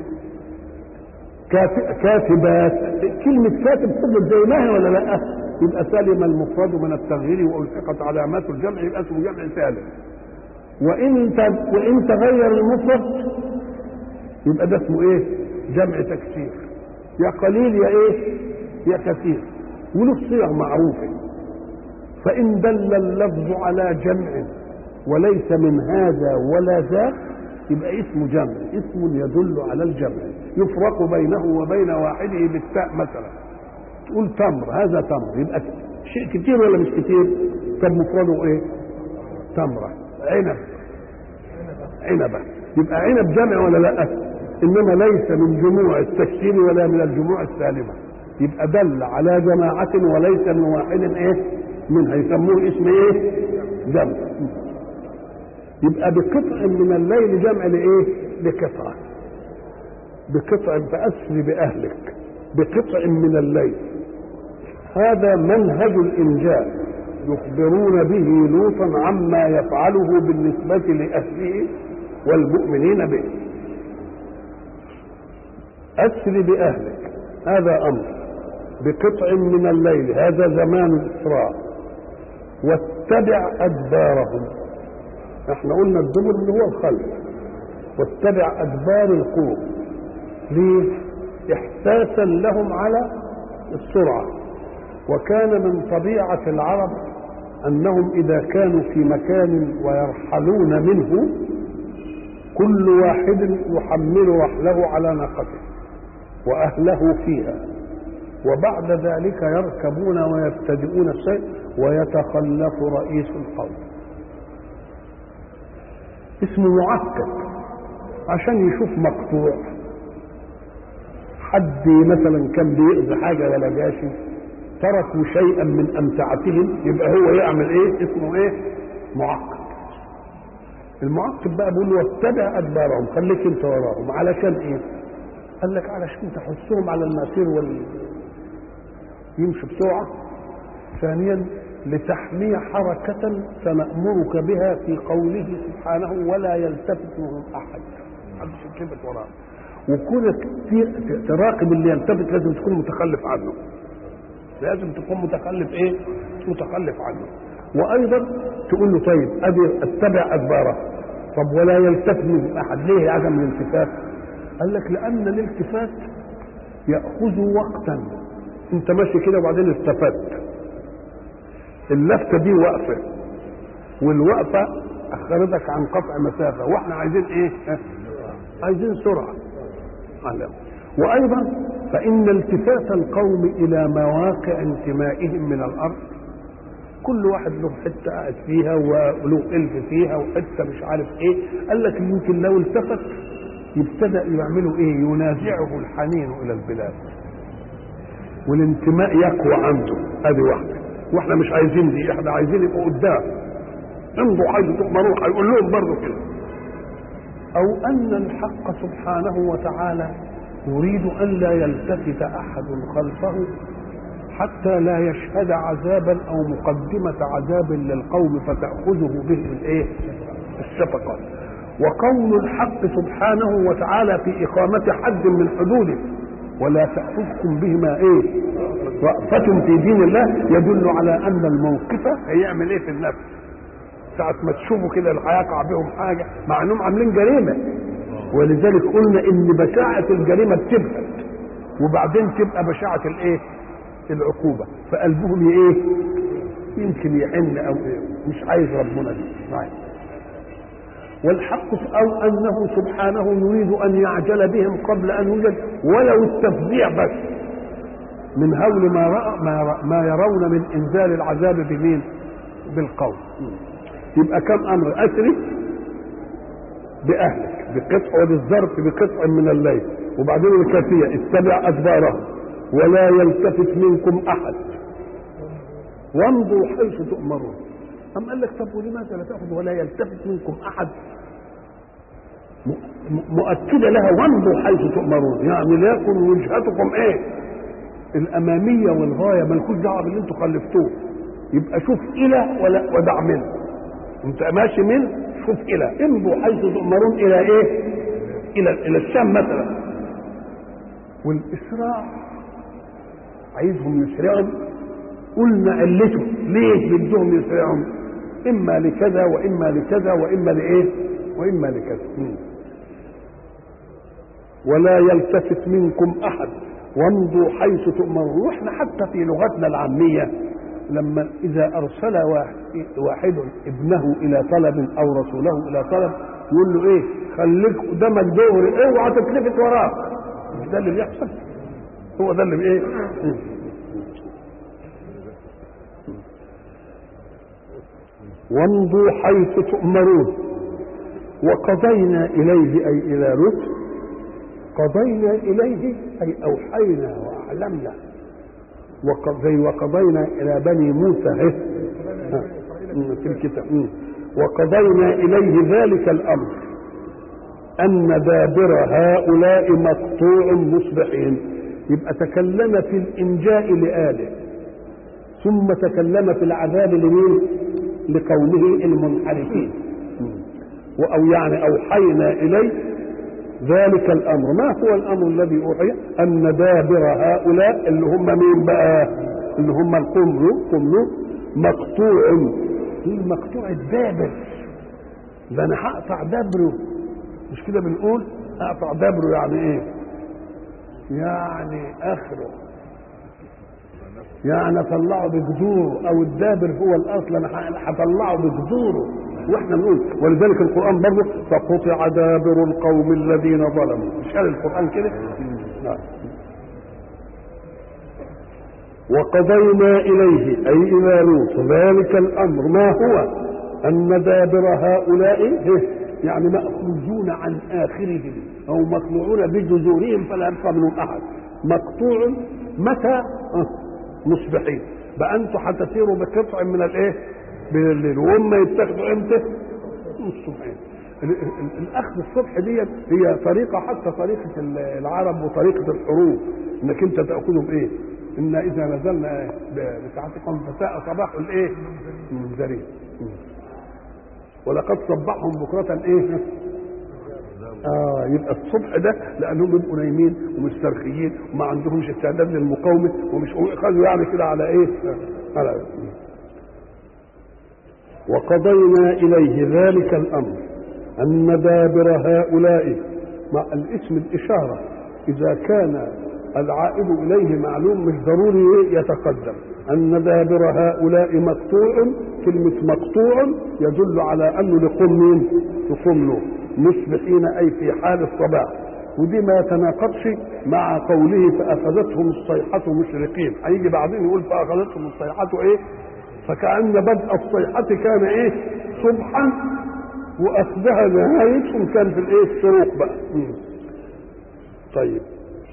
كاتبات. كلمة كاتب فضلت زي ما هي ولا لا؟ يبقى سالم المفرد من التغيير وألحقت علامات الجمع يبقى اسمه جمع سالم. وإن وإن تغير المفرد يبقى ده اسمه ايه؟ جمع تكسير. يا قليل يا ايه؟ يا كثير. وله صيغ معروفه. فإن دل اللفظ على جمع وليس من هذا ولا ذاك يبقى اسمه جمع، اسم يدل على الجمع يفرق بينه وبين واحده بالتاء. مثلا تقول تمر، هذا تمر، يبقى شيء كتير ولا مش كتير؟ طب مفرده ايه؟ تمره. عنب، عنبه، يبقى عنب جمع ولا لا؟ انما ليس من جموع التكسير ولا من الجموع السالمه، يبقى دل على جماعه وليس من واحد ايه منها، يسموه اسم ايه؟ جمع. يبقى بقطع من الليل جمع لايه؟ لقطعه. بقطع. فأسر بأهلك بقطع من الليل. هذا منهج الإنجاء يخبرون به لوطا عما يفعله بالنسبة لأهله والمؤمنين به. أسر بأهلك هذا أمر بقطع من الليل، هذا زمان الإسراء. واتبع أدبارهم. احنا قلنا الدبر اللي هو الخلف. واتبع أدبار القوم. ليه؟ إحساسا لهم على السرعة. وكان من طبيعة العرب أنهم إذا كانوا في مكان ويرحلون منه كل واحد يحمل رحله على ناقته وأهله فيها، وبعد ذلك يركبون ويبتدئون السير ويتخلف رئيس القوم اسمه معكد عشان يشوف مقطوع. حد مثلا كان بيأذي حاجة ولا جاشي، تركوا شيئا من أمتعتهم، يبقى هو يعمل ايه؟ اسمه ايه؟ معقد. المعقد بقى بيقول له واتبع أدبارهم، خليك انت وراهم. علشان ايه؟ قال لك علشان تحثهم على المسير وال يمشي بسرعة. ثانيا لتحمي حركة سنأمرك بها في قوله سبحانه ولا يلتفت منهم أحد، محدش يلتفت وراه. وكونك تراقب اللي يلتفت لازم تكون متخلف عنه، لازم تكون متخلف ايه؟ متخلف عنه. وايضا تقول له طيب ادي اتبع ادباره. طب ولا يلتفت منهم احد، ليه عدم الالتفات؟ قال لك لان الالتفات ياخذ وقتا. انت ماشي كده وبعدين التفت، اللفته دي وقفه، والوقفه اخرتك عن قطع مسافه، واحنا عايزين ايه؟ عايزين سرعه. وايضا فان التفات القوم الى مواقع انتمائهم من الارض، كل واحد له حته قاعد فيها وله الف فيها وحته مش عارف ايه، قال لك يمكن لو التفت يبتدأ يعملوا ايه؟ ينازعه الحنين الى البلاد والانتماء يقوى عنده. ادي واحده، واحنا مش عايزين دي، احنا عايزين يبقوا قدام امضوا حيث تؤمرون، هيقول لهم برضه كده. او ان الحق سبحانه وتعالى يريد ان لا يلتفت احد خلفه حتى لا يشهد عذابا او مقدمه عذاب للقوم فتاخذه به الايه؟ الشفقه. وقول الحق سبحانه وتعالى في اقامه حد من حدوده ولا تأخذكم بهما ايه؟ رأفة في دين الله، يدل على ان الموقف هيعمل ايه في النفس ساعة ما تشوفوا كده هيقع بهم حاجة مع انهم عاملين جريمة. ولذلك قلنا ان بشاعة الجريمة بتبهت وبعدين تبقى بشاعة الايه؟ العقوبة، فقلبهم ايه؟ يمكن يحن او ايه؟ مش عايز ربنا دي معايا. والحق او انه سبحانه يريد ان يعجل بهم قبل ان يوجد ولو التفزيع بس من هول ما رأى ما, رأى ما يرون من انزال العذاب بمين؟ بالقوم. يبقى كم امر؟ اسري باهلك بقطع وبالظرف بقطع من الليل، وبعدين الكافيه اتبع ادبارهم ولا يلتفت منكم احد وامضوا حيث تؤمرون. أم قال لك طب ولماذا لا تأخذ ولا يلتفت منكم أحد؟ مؤكدة لها وامضوا حيث تؤمرون، يعني لا يكن وجهتكم إيه؟ الأمامية والغاية، مالكوش دعوة باللي أنتوا خلفتوه. يبقى شوف إلى ولا ودع منه. أنت ماشي من شوف إلى، امضوا حيث تؤمرون إلى إيه؟ إلى إلى الشام مثلا. والإسراع عايزهم يسرعوا، قلنا علته ليه بدهم يسرعوا؟ اما لكذا واما لكذا واما لايه؟ واما لكذا. ولا يلتفت منكم احد وامضوا حيث تؤمرون. واحنا حتى في لغتنا العاميه لما اذا ارسل واحد ابنه الى طلب او رسوله الى طلب يقول له ايه؟ خليك قدامك دغري، اوعى تتلفت وراك. مش ده اللي بيحصل؟ هو ده اللي ايه؟ وامضوا حيث تؤمرون. وقضينا إليه أي إلى رسل، قضينا إليه أي أوحينا وأعلمنا. وقضي وقضينا إلى بني موسى في الكتاب وقضينا إليه ذلك الأمر أن دابر هؤلاء مقطوع مصبحين. يبقى تكلم في الإنجاء لآله ثم تكلم في العذاب لمين؟ لقومه المنحرفين. أو يعني أوحينا إليه ذلك الأمر. ما هو الأمر الذي أوحي؟ أن دابر هؤلاء اللي هم مين بقى؟ اللي هم القوم قوم مقطوع. المقطوع الدابر ده أنا هقطع دابره، مش كده بنقول؟ أقطع دابره يعني إيه؟ يعني آخره، يعني اطلعه بجذوره، او الدابر هو الاصل انا هطلعه بجذوره. واحنا نقول ولذلك القران برضه فقطع دابر القوم الذين ظلموا. مش قال القران كده؟ لا. وقضينا اليه اي الى لوط ذلك الامر. ما هو؟ ان دابر هؤلاء يعني ماخوذون عن اخرهم او مقطوعون بجذورهم فلا يبقى منهم احد. مقطوع متى؟ مصبحين. بقى انتوا هتسيروا بقطع من الايه؟ من الليل، وهم يتاخدوا امتى؟ الصبحين. الاخذ الصبح دي هي طريقه، حتى طريقه العرب وطريقه الحروب، انك انت تاخذهم ايه؟ ان اذا نزلنا بساعتكم فساء صباح الايه؟ المنذرين. ولقد صبحهم بكره ايه؟ اه يبقى الصبح ده لانهم بيبقوا نايمين ومسترخيين وما عندهمش استعداد للمقاومه ومش خدوا يعني كده على ايه؟ على وقضينا اليه ذلك الامر ان دابر هؤلاء مع الاسم الاشاره اذا كان العائد إليه معلوم مش ضروري يتقدم. أن دابر هؤلاء مقطوع، كلمة مقطوع يدل على أنه لقوم مين؟ لقوم له مصبحين أي في حال الصباح. ودي ما يتناقضش مع قوله فأخذتهم الصيحة مشرقين، هيجي بعدين يقول فأخذتهم الصيحة إيه؟ فكأن بدء الصيحة كان إيه؟ صبحا، وأخذها نهايتهم كان في الإيه؟ الشروق بقى. مم. طيب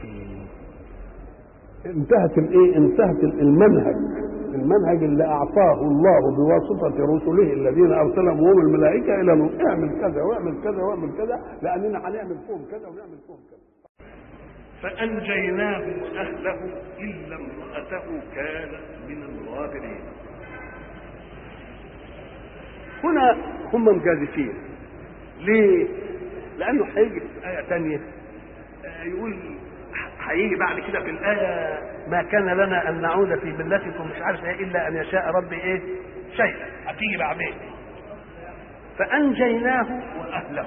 انتهت الايه؟ انتهت المنهج، المنهج اللي اعطاه الله بواسطه رسله الذين ارسلهم وهم الملائكه الى انه اعمل كذا واعمل كذا واعمل كذا لاننا هنعمل فيهم كذا ونعمل فيهم كذا. فانجيناه واهله الا امراته كانت من الغابرين. هنا هم مجازفين ليه؟ لانه هيجي في ايه ثانيه يقول، هيجي بعد كده في الآية ما كان لنا أن نعود في ملتكم مش عارف ايه إلا أن يشاء ربي ايه شيئا، هتيجي بعدين. فأنجيناه وأهله.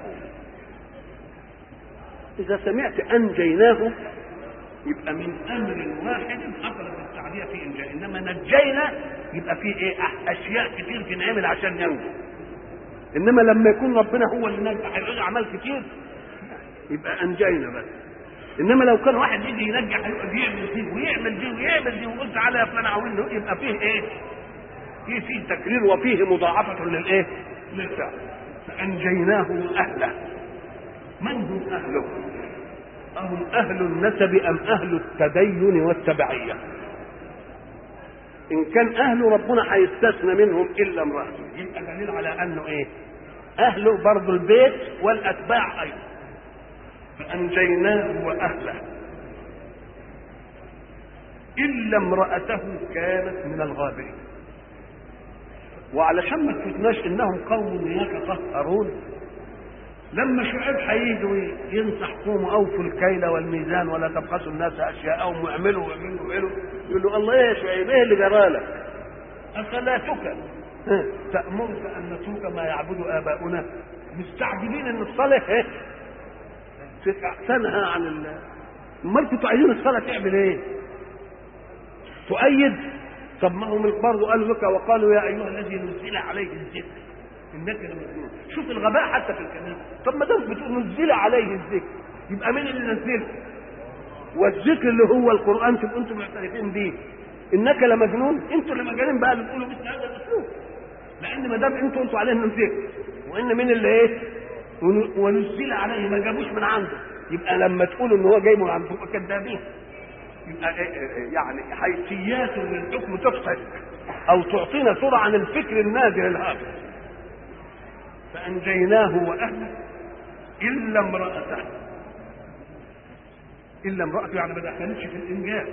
إذا سمعت أنجيناه يبقى من أمر واحد حصلت التعدية في إنجاء، إنما نجينا يبقى فيه ايه أشياء كتير تنعمل عشان ينجو. إنما لما يكون ربنا هو اللي نجح هيعمل أعمال كتير يبقى أنجينا بس. انما لو كان واحد يجي ينجح يقعد يعمل دي ويعمل دي ويعمل دي وقلت تعالى يا فلان عاوزه، يبقى فيه ايه؟ فيه فيه تكرير وفيه مضاعفه للايه؟ للفعل. فانجيناه واهله. من هم اهله؟ اهم اهل النسب ام اهل التدين والتبعيه؟ ان كان اهله ربنا هيستثنى منهم الا امراته، يبقى دليل على انه ايه؟ اهله برضه البيت والاتباع ايضا. فأنجيناه وأهله إلا امرأته كانت من الغابرين. وعلشان ما تفتناش إنهم قوم يتطهرون، لما شعيب هيجوا ينصح قوموا أوفوا الكيل والميزان ولا تبخسوا الناس أشياءهم واعملوا واعملوا واعملوا، يقول له الله يا شعيب إيه اللي جرالك؟ أصلاتك تأمرك أن نترك ما يعبد آباؤنا؟ مستعجلين إن الصلاة إيه؟ تنهى عن الله. امال كنتوا عايزين الصلاه تعمل ايه؟ تؤيد؟ طب ما هم برضه قالوا لك وقالوا يا ايها الذي نزل عليه الذكر انك لمجنون. شوف الغباء حتى في الكلام. طب ما دام بتقول نزل عليه الذكر يبقى مين اللي نزله؟ والذكر اللي هو القران تبقوا انتم معترفين بيه. انك لمجنون، انتوا اللي مجانين بقى اللي بتقولوا مثل هذا الاسلوب. لان ما دام انتوا قلتوا عليه انه ذكر وان مين اللي ايه؟ ونزل عليه ما جابوش من عنده، يبقى لما تقولوا ان هو جاي من عنده تبقى كذابين. يبقى يعني حيثيات للحكم تفصل او تعطينا صوره عن الفكر النازل الهابط. فانجيناه واهله الا امراته. الا امراته يعني ما دخلتش في الانجاز.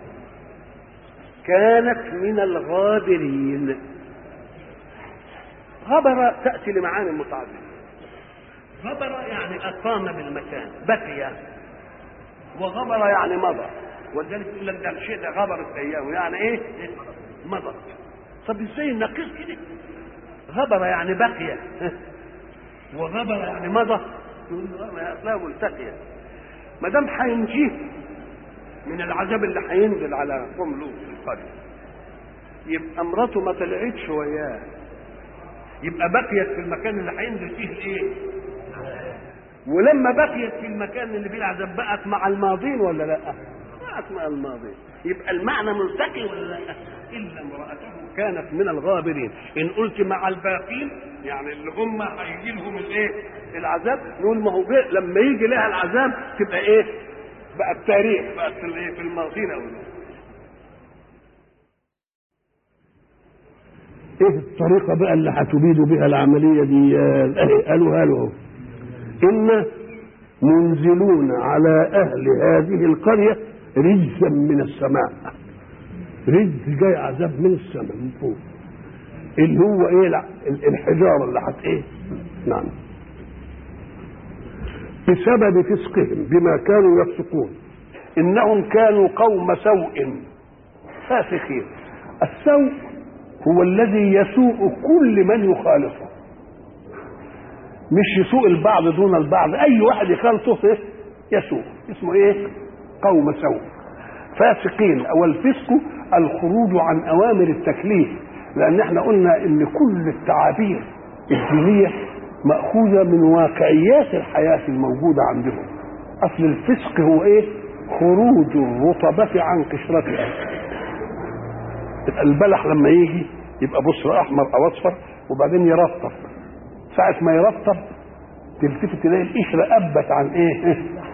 كانت من الغابرين. غبر تاتي لمعاني متعدده. غبر يعني أقام بالمكان، بقي. وغبر يعني مضى، ولذلك يقول لك ده الشيء ده غبرت أيامه، يعني إيه؟ مضى. طب إزاي النقيص كده؟ غبر يعني بقي، وغبر يعني مضى. يقول له أصلها ملتقية. ما دام هينجيه من العذاب اللي هينزل على قوم لوط في القرية، يبقى مراته ما طلعتش وياه، يبقى بقيت في المكان اللي هينزل فيه الإيه؟ ولما بقيت في المكان اللي فيه العذاب بقت مع الماضين ولا لا؟ بقت مع الماضين. يبقى المعنى ملتقي ولا لا؟ الا امراته كانت من الغابرين. ان قلت مع الباقين يعني اللي هم هيجي لهم الايه؟ العذاب، نقول ما هو لما يجي لها العذاب تبقى ايه؟ بقى التاريخ بقى في الايه؟ في الماضين او ايه الطريقه بقى اللي هتبيد بها العمليه دي؟ قالوا قالوا إن منزلون على أهل هذه القرية رجزا من السماء. رجز جاي عذاب من السماء من فوق، اللي هو إيه؟ الحجارة اللي حت إيه؟ نعم. بسبب فسقهم بما كانوا يفسقون، إنهم كانوا قوم سوء فاسقين. السوء هو الذي يسوء كل من يخالفه، مش يسوء البعض دون البعض. اي واحد يخالطه يسوء، اسمه ايه؟ قوم سوء. فاسقين. والفسق الخروج عن اوامر التكليف، لان احنا قلنا ان كل التعابير الدينيه ماخوذه من واقعيات الحياه الموجوده عندهم. اصل الفسق هو ايه؟ خروج الرطبه عن قشرتها. البلح لما يجي يبقى بصر احمر او اصفر وبعدين يرطب، ساعه ما يرطب تلتفت تلاقي القشره ابت عن ايه؟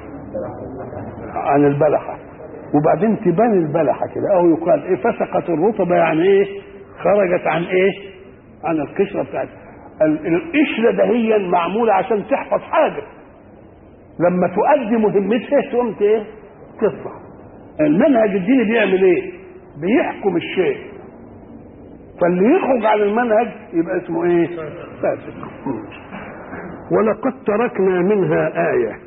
عن البلحه، وبعدين تبان البلحه كده، او يقال ايه؟ فسقت الرطبه، يعني ايه؟ خرجت عن ايه؟ عن القشره بتاعتها. القشره ده هي معموله عشان تحفظ حاجه، لما تؤدي مهمتها تقوم ايه؟ تطلع. المنهج الديني بيعمل ايه؟ بيحكم الشيء، فاللي يخرج عن المنهج يبقى اسمه ايه؟ فاسق. ولقد تركنا منها آية،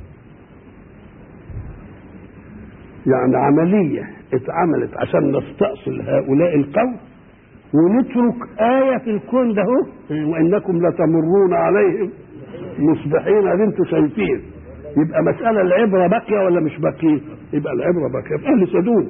يعني عملية اتعملت عشان نستأصل هؤلاء القوم ونترك آية في الكون ده، وإنكم لتمرون عليهم مصبحين. اللي انتم شايفين يبقى مسألة العبرة باقية ولا مش باقية؟ يبقى العبرة باقية في أهل سدوم.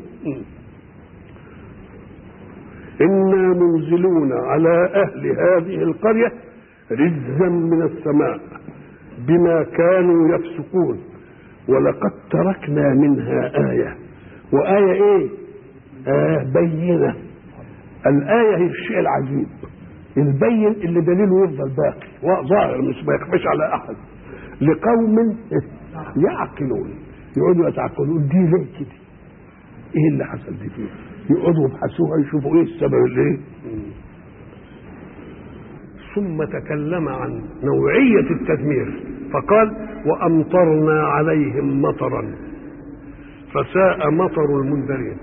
إنا منزلون على أهل هذه القرية رجزا من السماء بما كانوا يفسقون ولقد تركنا منها آية. وآية إيه؟ آية بينة. الآية هي الشيء العجيب البين اللي دليله يفضل باقي ظاهر مش ما يخفش على أحد، لقوم يعقلون. يقعدوا يتعقلون دي ليه كده؟ إيه اللي حصل دي فيه؟ يقعدوا يبحثوها يشوفوا إيه السبب اللي إيه؟ ثم تكلم عن نوعية التدمير فقال وأمطرنا عليهم مطرا فساء مطر المنذرين.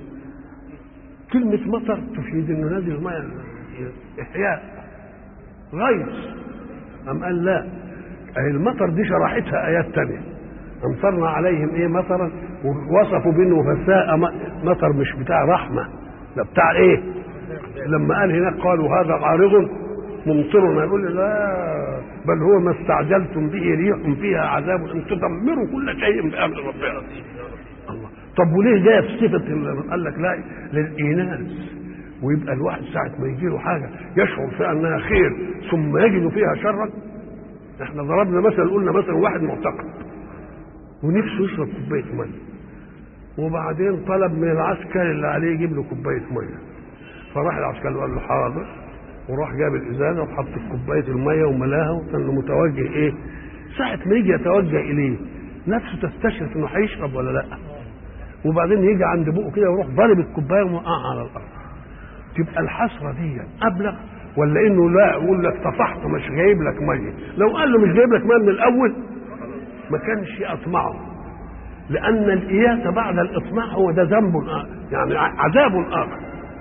كلمة مطر تفيد انه نازل ماء احياء غيث. أم قال لا، اهي المطر دي شرحتها آيات تانية. أمطرنا عليهم ايه؟ مطرا، ووصفوا بانه فساء مطر، مش بتاع رحمة، ده بتاع ايه؟ لما قال هناك قالوا هذا عارض ممطرنا، يقول لا بل هو ما استعجلتم به ريح فيها عذاب ان تدمروا كل شيء بامر ربنا. الله، طب وليه جايه في صفه؟ قال لك لا، للايناس، ويبقى الواحد ساعه ما يجي له حاجه يشعر فيها انها خير ثم يجد فيها شرا. احنا ضربنا مثلا، قلنا مثلا واحد معتقد ونفسه يشرب كوبايه ميه، وبعدين طلب من العسكري اللي عليه يجيب له كوبايه ميه، فراح العسكري وقال له حاضر، وراح جاب الازازه وحط كوبايه الميه وملاها، وكان متوجه ايه؟ ساعه ما يجي يتوجه اليه نفسه تستشرف انه هيشرب ولا لا، وبعدين يجي عند بقه كده ويروح ضارب الكوبايه وموقعها على الارض. تبقى الحسره دي ابلغ ولا انه لا يقول لك طفحت مش جايب لك ميه؟ لو قال له مش جايب لك ميه من الاول ما كانش يطمعه، لان الاياس بعد الاطماع هو ده ذنب يعني عذاب اخر.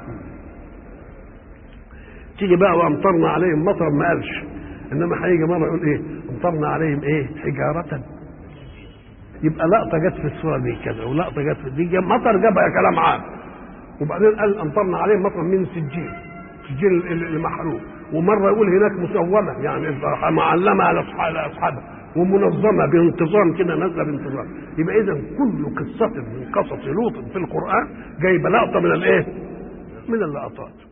تيجي بقى وامطرنا عليهم مطر، ما قالش، انما هيجي مره يقول ايه؟ امطرنا عليهم ايه؟ حجاره. يبقى لقطه جت في الصوره دي كذا، ولقطه جت في دي مطر جابها كلام عام، وبعدين قال امطرنا عليهم مطر من سجين، سجين المحروق، ومره يقول هناك مسومه يعني معلمه على اصحابها ومنظمه بانتظام كده، نازله بانتظام. يبقى اذا كل قصه من قصص لوط في القران جايبه لقطه من الايه؟ من اللقطات.